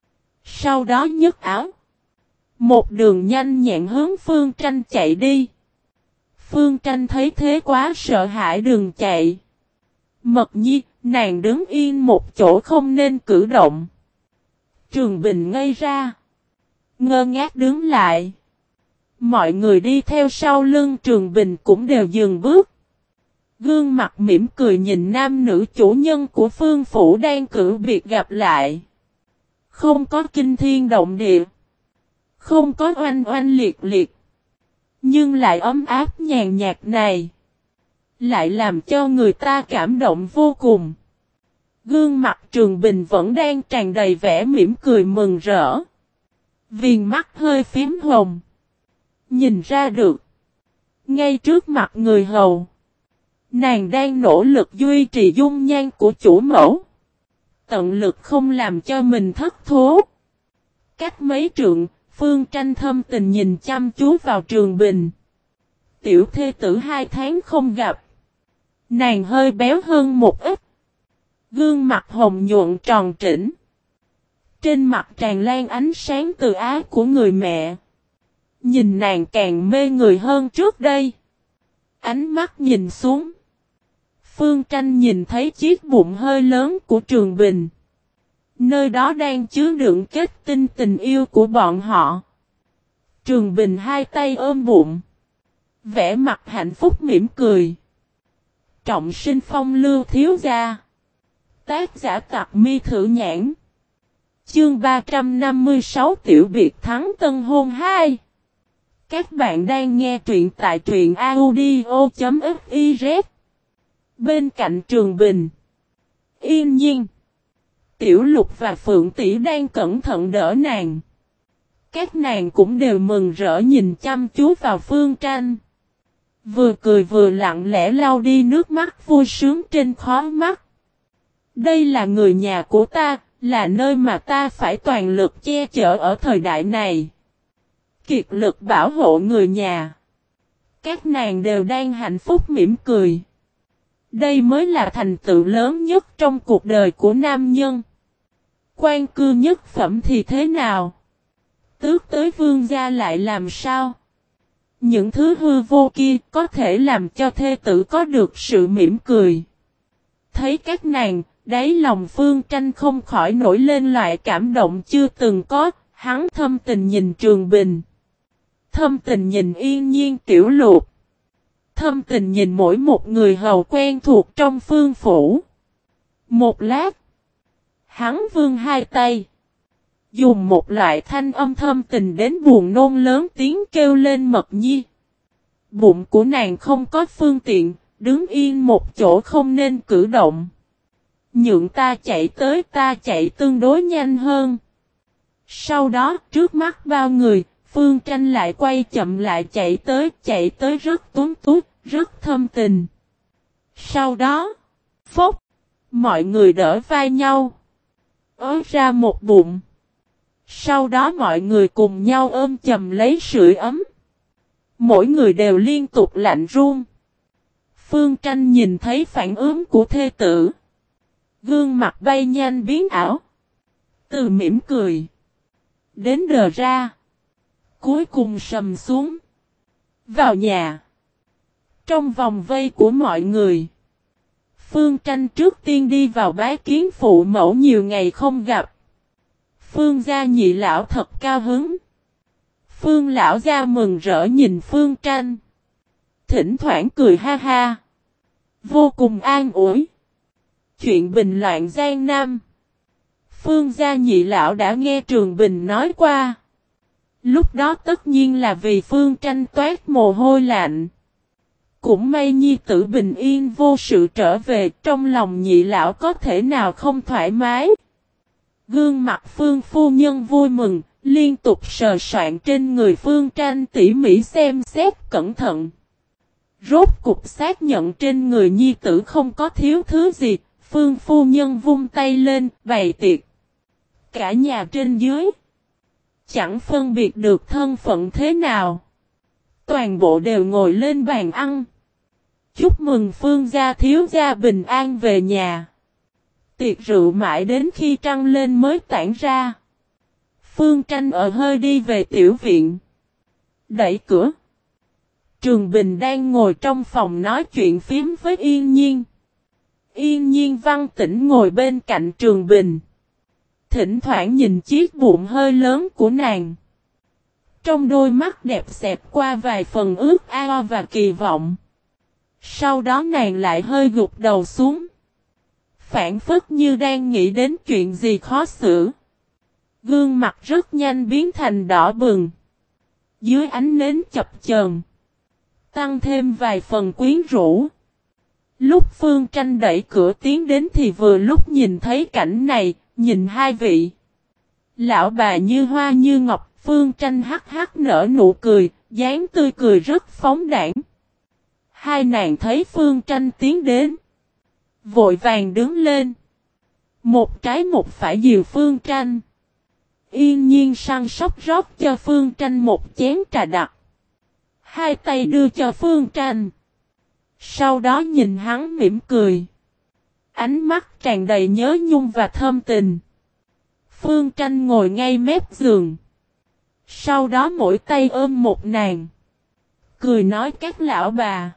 Sau đó nhấc áo. Một đường nhanh nhẹn hướng Phương Tranh chạy đi. Phương Tranh thấy thế quá sợ hãi đừng chạy. Mật Nhi, nàng đứng yên một chỗ không nên cử động. Trường Bình ngây ra. Ngơ ngác đứng lại. Mọi người đi theo sau lưng Trường Bình cũng đều dừng bước. Gương mặt mỉm cười nhìn nam nữ chủ nhân của Phương phủ đang cử biệt gặp lại. Không có kinh thiên động địa. Không có oanh oanh liệt liệt. Nhưng lại ấm áp nhàn nhạt này. Lại làm cho người ta cảm động vô cùng. Gương mặt Trường Bình vẫn đang tràn đầy vẻ mỉm cười mừng rỡ. Viền mắt hơi phím hồng. Nhìn ra được. Ngay trước mặt người hầu. Nàng đang nỗ lực duy trì dung nhan của chủ mẫu. Tận lực không làm cho mình thất thố. Cách mấy trượng, Phương Tranh thâm tình nhìn chăm chú vào Trường Bình. Tiểu thê tử 2 tháng không gặp. Nàng hơi béo hơn một ít. Gương mặt hồng nhuận tròn trĩnh. Trên mặt tràn lan ánh sáng từ ái của người mẹ. Nhìn nàng càng mê người hơn trước đây. Ánh mắt nhìn xuống. Phương Tranh nhìn thấy chiếc bụng hơi lớn của Trường Bình. Nơi đó đang chứa đựng kết tinh tình yêu của bọn họ. Trường Bình 2 tay ôm bụng. Vẻ mặt hạnh phúc mỉm cười. Trọng sinh phong lưu thiếu gia. Tác giả Tặc Mi Thử Nhãn. Chương 356 Tiểu biệt thắng tân hôn 2. Các bạn đang nghe truyện tại truyện audio.fiz. Bên cạnh Trường Bình, Yên Nhiên, Tiểu Lục và Phượng Tỷ đang cẩn thận đỡ nàng. Các nàng cũng đều mừng rỡ nhìn chăm chú vào Phương Tranh. Vừa cười vừa lặng lẽ lau đi nước mắt vui sướng trên khóe mắt. Đây là người nhà của ta, là nơi mà ta phải toàn lực che chở ở thời đại này. Kiệt lực bảo hộ người nhà. Các nàng đều đang hạnh phúc mỉm cười. Đây mới là thành tựu lớn nhất trong cuộc đời của nam nhân. Quan cư nhất phẩm thì thế nào? Tước tới vương gia lại làm sao? Những thứ hư vô kia có thể làm cho thê tử có được sự mỉm cười. Thấy các nàng, đáy lòng Phương Tranh không khỏi nổi lên loại cảm động chưa từng có, hắn thâm tình nhìn Trường Bình. Thâm tình nhìn Yên Nhiên Tiểu Lục. Thâm tình nhìn mỗi một người hầu quen thuộc trong phương phủ. Một lát, hắn vươn hai tay. Dùng một loại thanh âm thâm tình đến buồn nôn lớn tiếng kêu lên Mật Nhi. Bụng của nàng không có phương tiện, đứng yên một chỗ không nên cử động. Nhượng ta chạy tới, ta chạy tương đối nhanh hơn. Sau đó, trước mắt bao người, Phương Tranh lại quay chậm lại chạy tới rất tuấn tút, rất thâm tình. Sau đó, phốc, mọi người đỡ vai nhau. Ớ ra một bụng. Sau đó mọi người cùng nhau ôm chầm lấy sưởi ấm. Mỗi người đều liên tục lạnh run. Phương Tranh nhìn thấy phản ứng của thê tử. Gương mặt bay nhanh biến ảo. Từ mỉm cười. Đến đờ ra. Cuối cùng sầm xuống. Vào nhà. Trong vòng vây của mọi người. Phương Tranh trước tiên đi vào bái kiến phụ mẫu nhiều ngày không gặp. Phương gia nhị lão thật cao hứng. Phương lão gia mừng rỡ nhìn Phương Tranh. Thỉnh thoảng cười ha ha. Vô cùng an ủi. Chuyện bình loạn Giang Nam. Phương gia nhị lão đã nghe Trường Bình nói qua. Lúc đó tất nhiên là vì Phương Tranh toát mồ hôi lạnh. Cũng may nhi tử bình yên vô sự trở về, trong lòng nhị lão có thể nào không thoải mái. Gương mặt Phương phu nhân vui mừng, liên tục sờ soạn trên người Phương Tranh tỉ mỉ xem xét cẩn thận. Rốt cục xác nhận trên người nhi tử không có thiếu thứ gì, Phương phu nhân vung tay lên, bày tiệc. Cả nhà trên dưới, chẳng phân biệt được thân phận thế nào. Toàn bộ đều ngồi lên bàn ăn. Chúc mừng Phương gia thiếu gia bình an về nhà. Tiệc rượu mãi đến khi trăng lên mới tản ra. Phương Tranh ở hơi đi về tiểu viện. Đẩy cửa. Trường Bình đang ngồi trong phòng nói chuyện phím với Yên Nhiên. Yên Nhiên văn tĩnh ngồi bên cạnh Trường Bình. Thỉnh thoảng nhìn chiếc bụng hơi lớn của nàng. Trong đôi mắt đẹp xẹp qua vài phần ước ao và kỳ vọng. Sau đó nàng lại hơi gục đầu xuống. Phản phất như đang nghĩ đến chuyện gì khó xử. Gương mặt rất nhanh biến thành đỏ bừng. Dưới ánh nến chập chờn, tăng thêm vài phần quyến rũ. Lúc Phương Tranh đẩy cửa tiến đến thì vừa lúc nhìn thấy cảnh này, nhìn hai vị. Lão bà như hoa như ngọc, Phương Tranh hắc hắc nở nụ cười, dáng tươi cười rất phóng đãng. Hai nàng thấy Phương Tranh tiến đến, vội vàng đứng lên. Một trái một phải dìu Phương Tranh. Yên Nhiên săn sóc rót cho Phương Tranh một chén trà đặc. Hai tay đưa cho Phương Tranh. Sau đó nhìn hắn mỉm cười. Ánh mắt tràn đầy nhớ nhung và thâm tình. Phương Tranh ngồi ngay mép giường. Sau đó mỗi tay ôm một nàng. Cười nói các lão bà.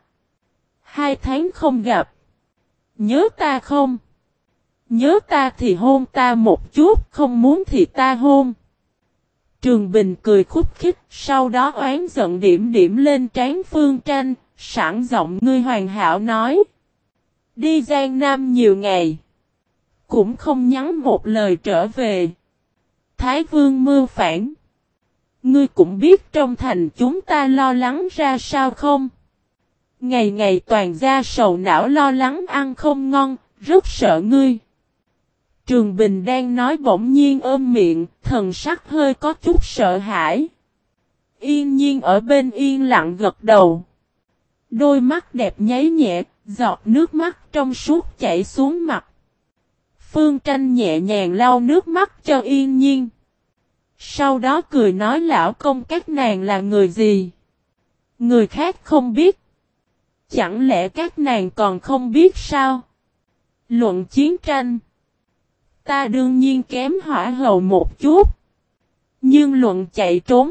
2 tháng không gặp. Nhớ ta không? Nhớ ta thì hôn ta một chút, không muốn thì ta hôn. Trường Bình cười khúc khích, sau đó oán giận điểm điểm lên trán Phương Tranh, sẵn giọng ngươi hoàn hảo nói. Đi Giang Nam nhiều ngày. Cũng không nhắn một lời trở về. Thái Vương mưu phản. Ngươi cũng biết trong thành chúng ta lo lắng ra sao không? Ngày ngày toàn gia sầu não lo lắng ăn không ngon, rất sợ ngươi. Trường Bình đang nói bỗng nhiên ôm miệng, thần sắc hơi có chút sợ hãi. Yên Nhiên ở bên yên lặng gật đầu. Đôi mắt đẹp nháy nhẹ, giọt nước mắt trong suốt chảy xuống mặt. Phương Tranh nhẹ nhàng lau nước mắt cho Yên Nhiên. Sau đó cười nói lão công các nàng là người gì? Người khác không biết. Chẳng lẽ các nàng còn không biết sao? Luận chiến tranh. Ta đương nhiên kém hỏa hầu một chút. Nhưng luận chạy trốn.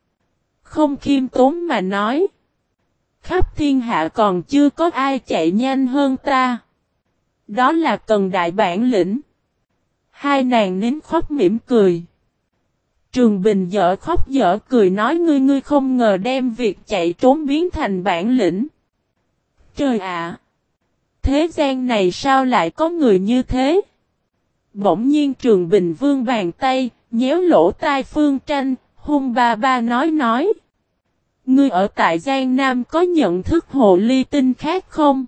Không khiêm tốn mà nói. Khắp thiên hạ còn chưa có ai chạy nhanh hơn ta. Đó là cần đại bản lĩnh. Hai nàng nín khóc mỉm cười. Trường Bình dở khóc dở cười nói ngươi không ngờ đem việc chạy trốn biến thành bản lĩnh. Trời ạ! Thế gian này sao lại có người như thế? Bỗng nhiên Trường Bình vươn bàn tay, nhéo lỗ tai Phương Tranh, hung ba ba nói. Ngươi ở tại Giang Nam có nhận thức hồ ly tinh khác không?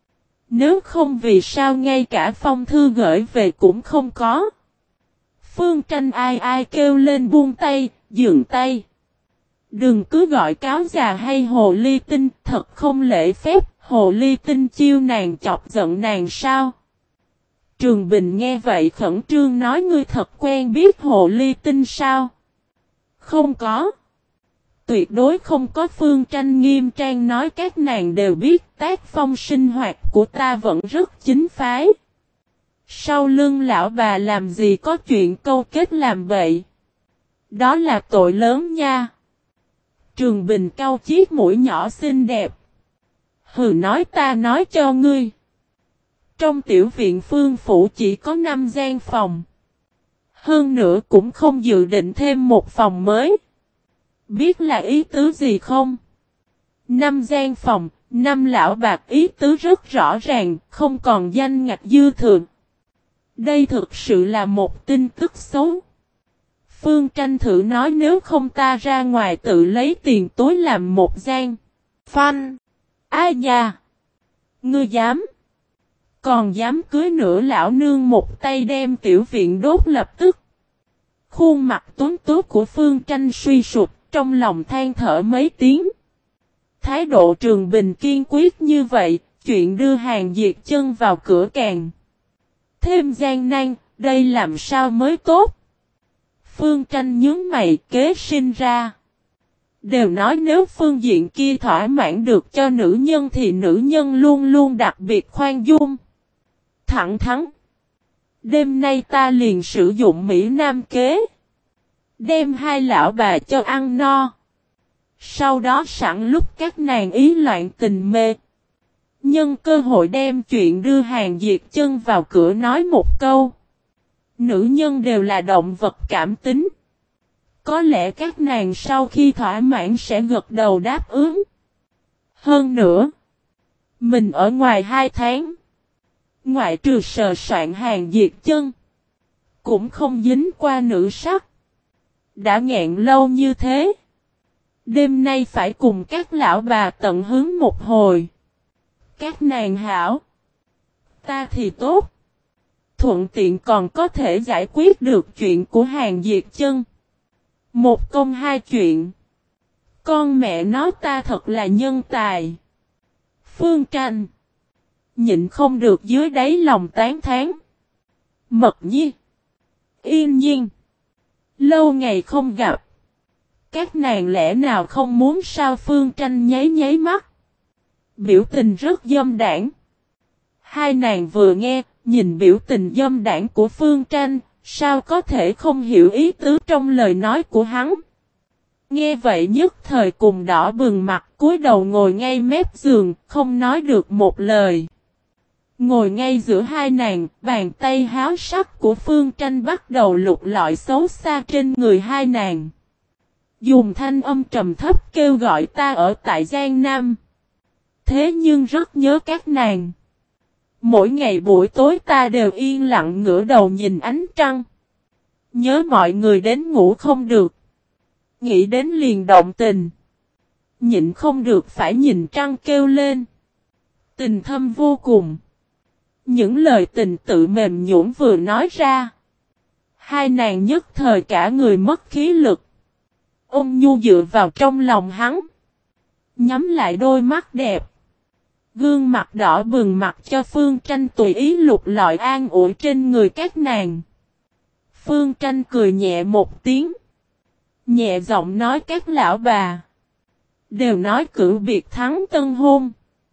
Nếu không vì sao ngay cả phong thư gửi về cũng không có. Phương Tranh ai kêu lên buông tay, dừng tay. Đừng cứ gọi cáo già hay hồ ly tinh, thật không lễ phép, hồ ly tinh chiêu nàng chọc giận nàng sao? Trường Bình nghe vậy khẩn trương nói ngươi thật quen biết hồ ly tinh sao? Không có. Tuyệt đối không có. Phương Tranh nghiêm trang nói các nàng đều biết tác phong sinh hoạt của ta vẫn rất chính phái. Sau lưng lão bà làm gì có chuyện câu kết làm vậy? Đó là tội lớn nha. Trường Bình cau chiếc mũi nhỏ xinh đẹp. Hừ nói ta nói cho ngươi. Trong tiểu viện Phương Phủ chỉ có 5 gian phòng. Hơn nữa cũng không dự định thêm một phòng mới. Biết là ý tứ gì không? 5 gian phòng, 5 lão bạc ý tứ rất rõ ràng, không còn danh ngạch dư thừa. Đây thực sự là một tin tức xấu. Phương Tranh thử nói nếu không ta ra ngoài tự lấy tiền túi làm một gian. Phanh! Ai nha! Ngươi dám! Còn dám cưới nữa lão nương một tay đem tiểu viện đốt lập tức. Khuôn mặt tuấn tú của Phương Tranh suy sụp, trong lòng than thở mấy tiếng. Thái độ Trường Bình kiên quyết như vậy, chuyện đưa hàng diệt chân vào cửa càng thêm gian nan, đây làm sao mới tốt. Phương Tranh nhướng mày kế sinh ra. Đều nói nếu phương diện kia thỏa mãn được cho nữ nhân thì nữ nhân luôn luôn đặc biệt khoan dung. Thẳng thắn. Đêm nay ta liền sử dụng Mỹ Nam kế. Đem hai lão bà cho ăn no. Sau đó sẵn lúc các nàng ý loạn tình mê. Nhân cơ hội đem chuyện đưa hàng diệt chân vào cửa nói một câu. Nữ nhân đều là động vật cảm tính. Có lẽ các nàng sau khi thỏa mãn sẽ gật đầu đáp ứng. Hơn nữa. Mình ở ngoài 2 tháng. Ngoại trừ sờ soạn hàng diệt chân. Cũng không dính qua nữ sắc. Đã nghẹn lâu như thế. Đêm nay phải cùng các lão bà tận hứng một hồi. Các nàng hảo. Ta thì tốt. Thuận tiện còn có thể giải quyết được chuyện của hàng diệt chân. Một công hai chuyện. Con mẹ nó ta thật là nhân tài. Phương Tranh. Nhịn không được dưới đáy lòng tán thán. Mật Nhi. Yên Nhiên. Lâu ngày không gặp. Các nàng lẽ nào không muốn sao? Phương Tranh nháy mắt. Biểu tình rất dâm đảng. Hai nàng vừa nghe, nhìn biểu tình dâm đảng của Phương Tranh, sao có thể không hiểu ý tứ trong lời nói của hắn. Nghe vậy nhất thời cùng đỏ bừng mặt cúi đầu ngồi ngay mép giường, không nói được một lời. Ngồi ngay giữa hai nàng, bàn tay háo sắc của Phương Tranh bắt đầu lục lọi xấu xa trên người hai nàng. Dùng thanh âm trầm thấp kêu gọi ta ở tại Giang Nam. Thế nhưng rất nhớ các nàng. Mỗi ngày buổi tối ta đều yên lặng ngửa đầu nhìn ánh trăng. Nhớ mọi người đến ngủ không được. Nghĩ đến liền động tình. Nhịn không được phải nhìn trăng kêu lên. Tình thâm vô cùng. Những lời tình tự mềm nhũn vừa nói ra. Hai nàng nhất thời cả người mất khí lực. Ôn nhu dựa vào trong lòng hắn. Nhắm lại đôi mắt đẹp. Gương mặt đỏ bừng mặt cho Phương Tranh tùy ý lục lọi an ủi trên người các nàng. Phương Tranh cười nhẹ một tiếng. Nhẹ giọng nói các lão bà. Đều nói cử biệt thắng tân hôn.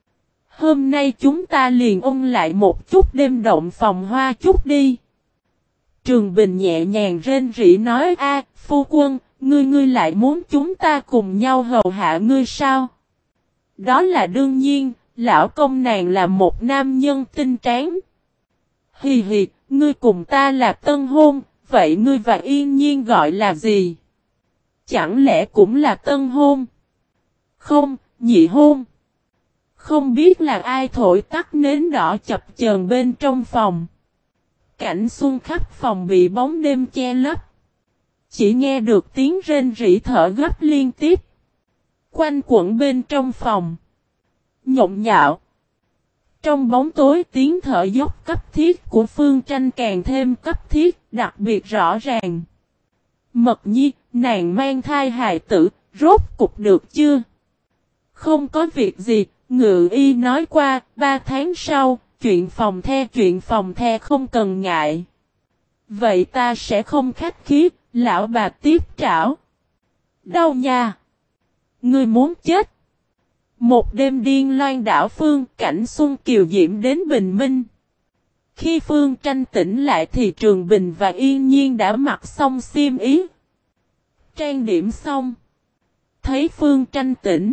Hôm nay chúng ta liền ôn lại một chút đêm động phòng hoa chút đi. Trường Bình nhẹ nhàng rên rỉ nói a phu quân, ngươi lại muốn chúng ta cùng nhau hầu hạ ngươi sao? Đó là đương nhiên, lão công nàng là một nam nhân tinh tráng. Hì hì, ngươi cùng ta là tân hôn, vậy ngươi và Yên Nhiên gọi là gì? Chẳng lẽ cũng là tân hôn? Không, nhị hôn. Không biết là ai thổi tắt nến đỏ chập chờn bên trong phòng. Cảnh xuân khắp phòng bị bóng đêm che lấp. Chỉ nghe được tiếng rên rỉ thở gấp liên tiếp. Quanh quẩn bên trong phòng. Nhộn nhạo. Trong bóng tối tiếng thở dốc cấp thiết của Phương Tranh càng thêm cấp thiết, đặc biệt rõ ràng. Mật Nhi, nàng mang thai hài tử, rốt cục được chưa? Không có việc gì, Ngự Y nói qua, 3 tháng sau, chuyện phòng the không cần ngại. Vậy ta sẽ không khách khí, lão bà tiếp trảo. Đau nha! Ngươi muốn chết! Một đêm điên loan đảo Phương, cảnh xuân kiều diễm đến bình minh. Khi Phương Tranh tỉnh lại thì Trường Bình và Yên Nhiên đã mặc xong xiêm y. Trang điểm xong. Thấy Phương Tranh tỉnh.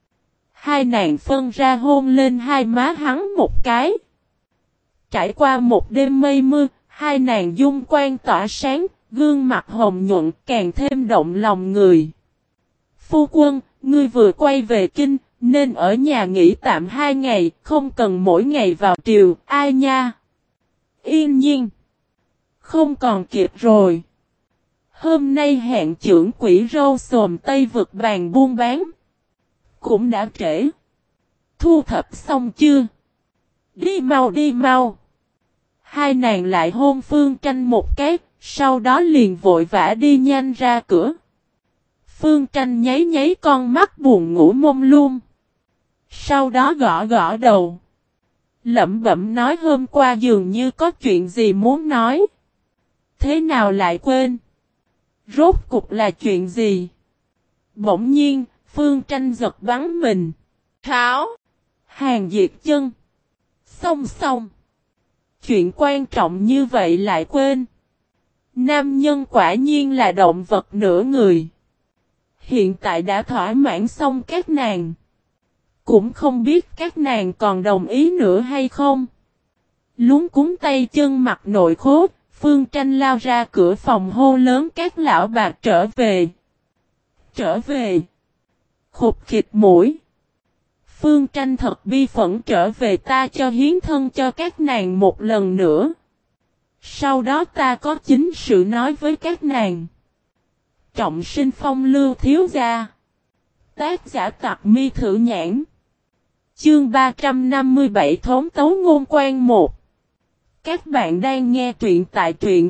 Hai nàng phân ra hôn lên hai má hắn một cái. Trải qua một đêm mây mưa, hai nàng dung quang tỏa sáng, gương mặt hồng nhuận càng thêm động lòng người. Phu quân, ngươi vừa quay về kinh, nên ở nhà nghỉ tạm 2 ngày, không cần mỗi ngày vào triều, ai nha? Yên Nhiên. Không còn kịp rồi. Hôm nay hẹn trưởng quỹ râu xồm Tây vực bàn buôn bán. Cũng đã trễ. Thu thập xong chưa? Đi mau đi mau. Hai nàng lại hôn Phương Tranh một cái, sau đó liền vội vã đi nhanh ra cửa. Phương Tranh nháy nháy con mắt buồn ngủ mông lung. Sau đó gõ gõ đầu. Lẩm bẩm nói hôm qua dường như có chuyện gì muốn nói. Thế nào lại quên? Rốt cục là chuyện gì? Bỗng nhiên, Phương Tranh giật bắn mình. Tháo! Hàng diệt chân. Xong xong. Chuyện quan trọng như vậy lại quên. Nam nhân quả nhiên là động vật nửa người. Hiện tại đã thỏa mãn xong các nàng. Cũng không biết các nàng còn đồng ý nữa hay không. Luống cuống tay chân mặt nội khố, Phương Tranh lao ra cửa phòng hô lớn các lão bạc trở về. Trở về. Khục khịt mũi. Phương Tranh thật bi phẫn trở về ta cho hiến thân cho các nàng một lần nữa. Sau đó ta có chính sự nói với các nàng. Trọng sinh phong lưu thiếu gia. Tác giả Tặc Mi Thử Nhãn. Chương 357 Thống tấu ngôn quan 1. Các bạn đang nghe truyện tại truyện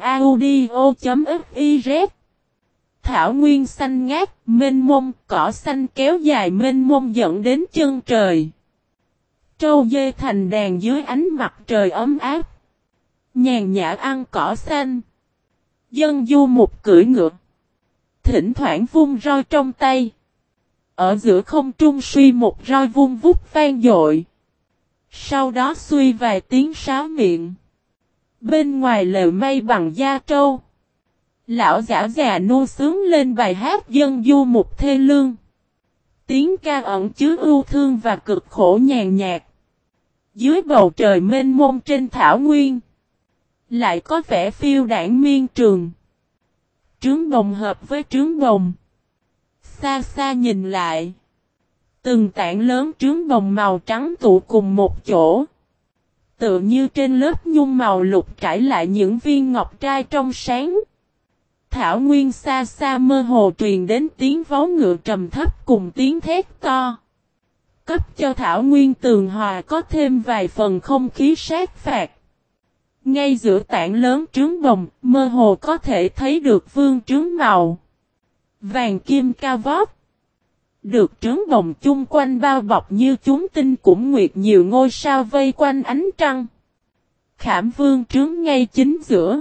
audio.fiz. Thảo nguyên xanh ngát, mênh mông, cỏ xanh kéo dài mênh mông dẫn đến chân trời. Trâu dê thành đàn dưới ánh mặt trời ấm áp. Nhàn nhã ăn cỏ xanh. Dân du mục cưỡi ngựa. Thỉnh thoảng vung roi trong tay. Ở giữa không trung suy một roi vung vút vang dội. Sau đó suy vài tiếng sáo miệng. Bên ngoài lều mây bằng da trâu. Lão giả già nô sướng lên bài hát dân du mục thê lương. Tiếng ca ẩn chứa ưu thương và cực khổ nhàn nhạt. Dưới bầu trời mênh mông trên thảo nguyên. Lại có vẻ phiêu đảng miên trường. Trướng bồng hợp với trướng bồng. Xa xa nhìn lại. Từng tảng lớn trứng bồng màu trắng tụ cùng một chỗ. Tựa như trên lớp nhung màu lục trải lại những viên ngọc trai trong sáng. Thảo nguyên xa xa mơ hồ truyền đến tiếng vó ngựa trầm thấp cùng tiếng thét to. Cấp cho thảo nguyên tường hòa có thêm vài phần không khí sát phạt. Ngay giữa tảng lớn trứng bồng, mơ hồ có thể thấy được vương trứng màu vàng kim cao vót. Được trứng bồng chung quanh bao bọc như chúng tinh cũng nguyệt nhiều ngôi sao vây quanh ánh trăng. Khảm vương trứng ngay chính giữa.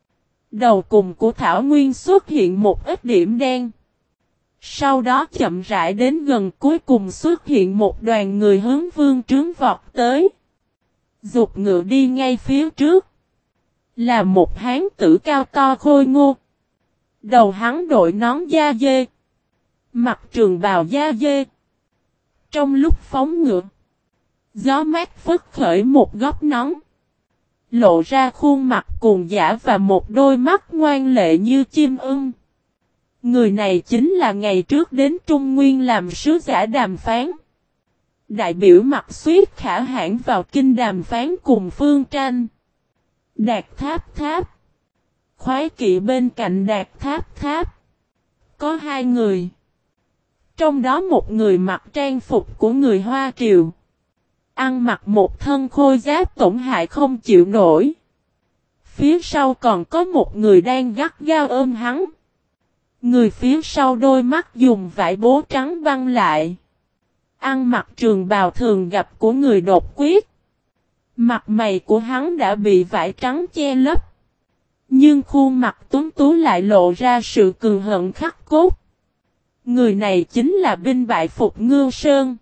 Đầu cùng của thảo nguyên xuất hiện một ít điểm đen. Sau đó chậm rãi đến gần, cuối cùng xuất hiện một đoàn người hướng vương trứng vọt tới. Giục ngựa đi ngay phía trước. Là một hán tử cao to khôi ngô. Đầu hắn đội nón da dê. Mặc trường bào da dê. Trong lúc phóng ngựa, gió mát phất khởi một góc nón. Lộ ra khuôn mặt cuồng dã và một đôi mắt ngoan lệ như chim ưng. Người này chính là ngày trước đến Trung Nguyên làm sứ giả đàm phán. Đại biểu Mạc Xuyết Khả Hãn vào kinh đàm phán cùng Phương Tranh. Đạt Tháp Tháp. Khoái kỵ bên cạnh Đạt Tháp Tháp. Có hai người. Trong đó một người mặc trang phục của người Hoa Triều. Ăn mặc một thân khôi giáp tổn hại không chịu nổi. Phía sau còn có một người đang gắt gao ôm hắn. Người phía sau đôi mắt dùng vải bố trắng băng lại. Ăn mặc trường bào thường gặp của người đột quyết. Mặt mày của hắn đã bị vải trắng che lấp. Nhưng khuôn mặt tuấn tú lại lộ ra sự cường hận khắc cốt. Người này chính là binh bại Phục Ngưu Sơn.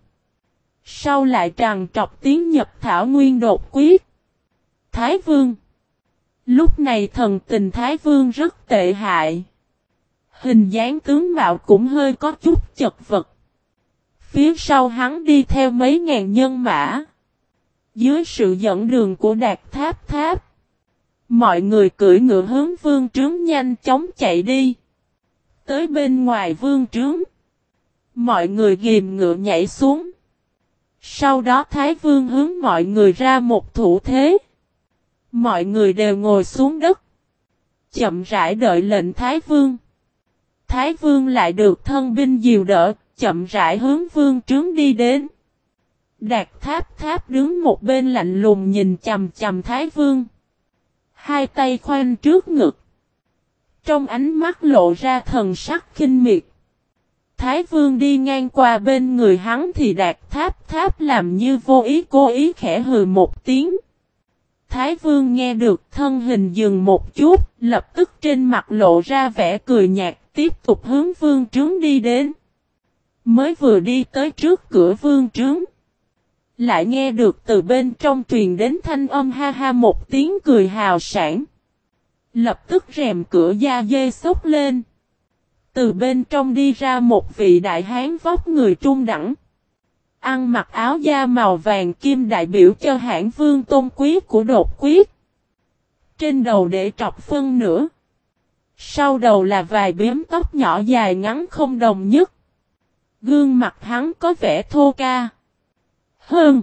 Sau lại tràn trọc tiến nhập thảo nguyên đột quyết. Thái Vương. Lúc này thần tình Thái Vương rất tệ hại. Hình dáng tướng mạo cũng hơi có chút chật vật. Phía sau hắn đi theo mấy ngàn nhân mã. Dưới sự dẫn đường của Đạt Tháp Tháp. Mọi người cưỡi ngựa hướng vương trướng nhanh chóng chạy đi. Tới bên ngoài vương trướng. Mọi người ghim ngựa nhảy xuống. Sau đó Thái Vương hướng mọi người ra một thủ thế. Mọi người đều ngồi xuống đất. Chậm rãi đợi lệnh Thái Vương. Thái Vương lại được thân binh dìu đỡ, chậm rãi hướng vương trướng đi đến. Đạt Tháp Tháp đứng một bên lạnh lùng nhìn chằm chằm Thái Vương. Hai tay khoanh trước ngực. Trong ánh mắt lộ ra thần sắc khinh miệt. Thái Vương đi ngang qua bên người hắn thì Đạt Tháp Tháp làm như vô ý cố ý khẽ hừ một tiếng. Thái Vương nghe được thân hình dừng một chút, lập tức trên mặt lộ ra vẻ cười nhạt, tiếp tục hướng vương trướng đi đến. Mới vừa đi tới trước cửa vương trướng. Lại nghe được từ bên trong truyền đến thanh âm ha ha một tiếng cười hào sảng. Lập tức rèm cửa da dê xốc lên. Từ bên trong đi ra một vị đại hán vóc người trung đẳng. Ăn mặc áo da màu vàng kim đại biểu cho hãn vương tôn quý của đột quyết. Trên đầu để trọc phân nữa. Sau đầu là vài biếm tóc nhỏ dài ngắn không đồng nhất. Gương mặt hắn có vẻ thô ca. Hơn.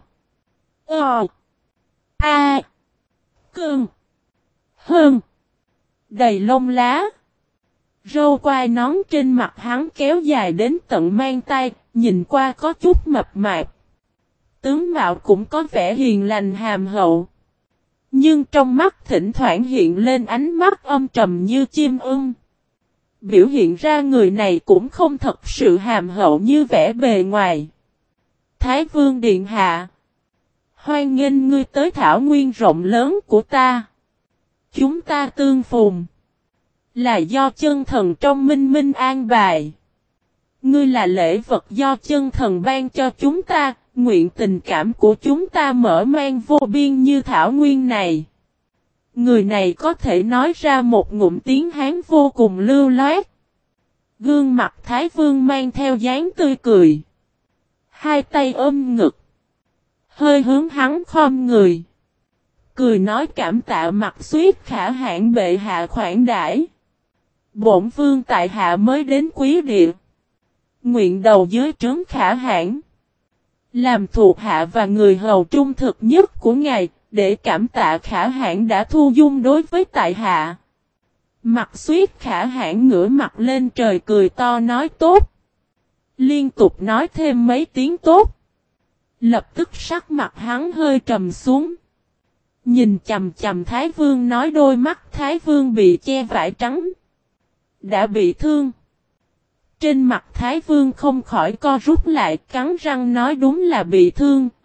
Cương. Hơn. Đầy lông lá. Râu quai nón trên mặt hắn kéo dài đến tận mang tay, nhìn qua có chút mập mạp. Tướng mạo cũng có vẻ hiền lành hàm hậu. Nhưng trong mắt thỉnh thoảng hiện lên ánh mắt âm trầm như chim ưng. Biểu hiện ra người này cũng không thật sự hàm hậu như vẻ bề ngoài. Thái Vương Điện Hạ. Hoan nghênh ngươi tới thảo nguyên rộng lớn của ta. Chúng ta tương phùng. Là do chân thần trong minh minh an bài. Ngươi là lễ vật do chân thần ban cho chúng ta. Nguyện tình cảm của chúng ta mở mang vô biên như thảo nguyên này. Người này có thể nói ra một ngụm tiếng Hán vô cùng lưu loát. Gương mặt Thái Vương mang theo dáng tươi cười. Hai tay ôm ngực. Hơi hướng hắn khom người. Cười nói cảm tạ Mạc Xuyết Khả Hãn bệ hạ khoản đãi. Bổn vương tại hạ mới đến quý địa. nguyện đầu dưới trướng Khả Hãn. Làm thuộc hạ và người hầu trung thực nhất của ngài, để cảm tạ Khả Hãn đã thu dung đối với tại hạ. Mặt Xuyết Khả Hãn ngửa mặt lên trời cười to nói tốt. Liên tục nói thêm mấy tiếng tốt. Lập tức sắc mặt hắn hơi trầm xuống. Nhìn chầm chầm Thái Vương nói đôi mắt Thái Vương bị che vải trắng. Đã bị thương. Trên mặt Thái Vương không khỏi co rút lại cắn răng nói đúng là bị thương,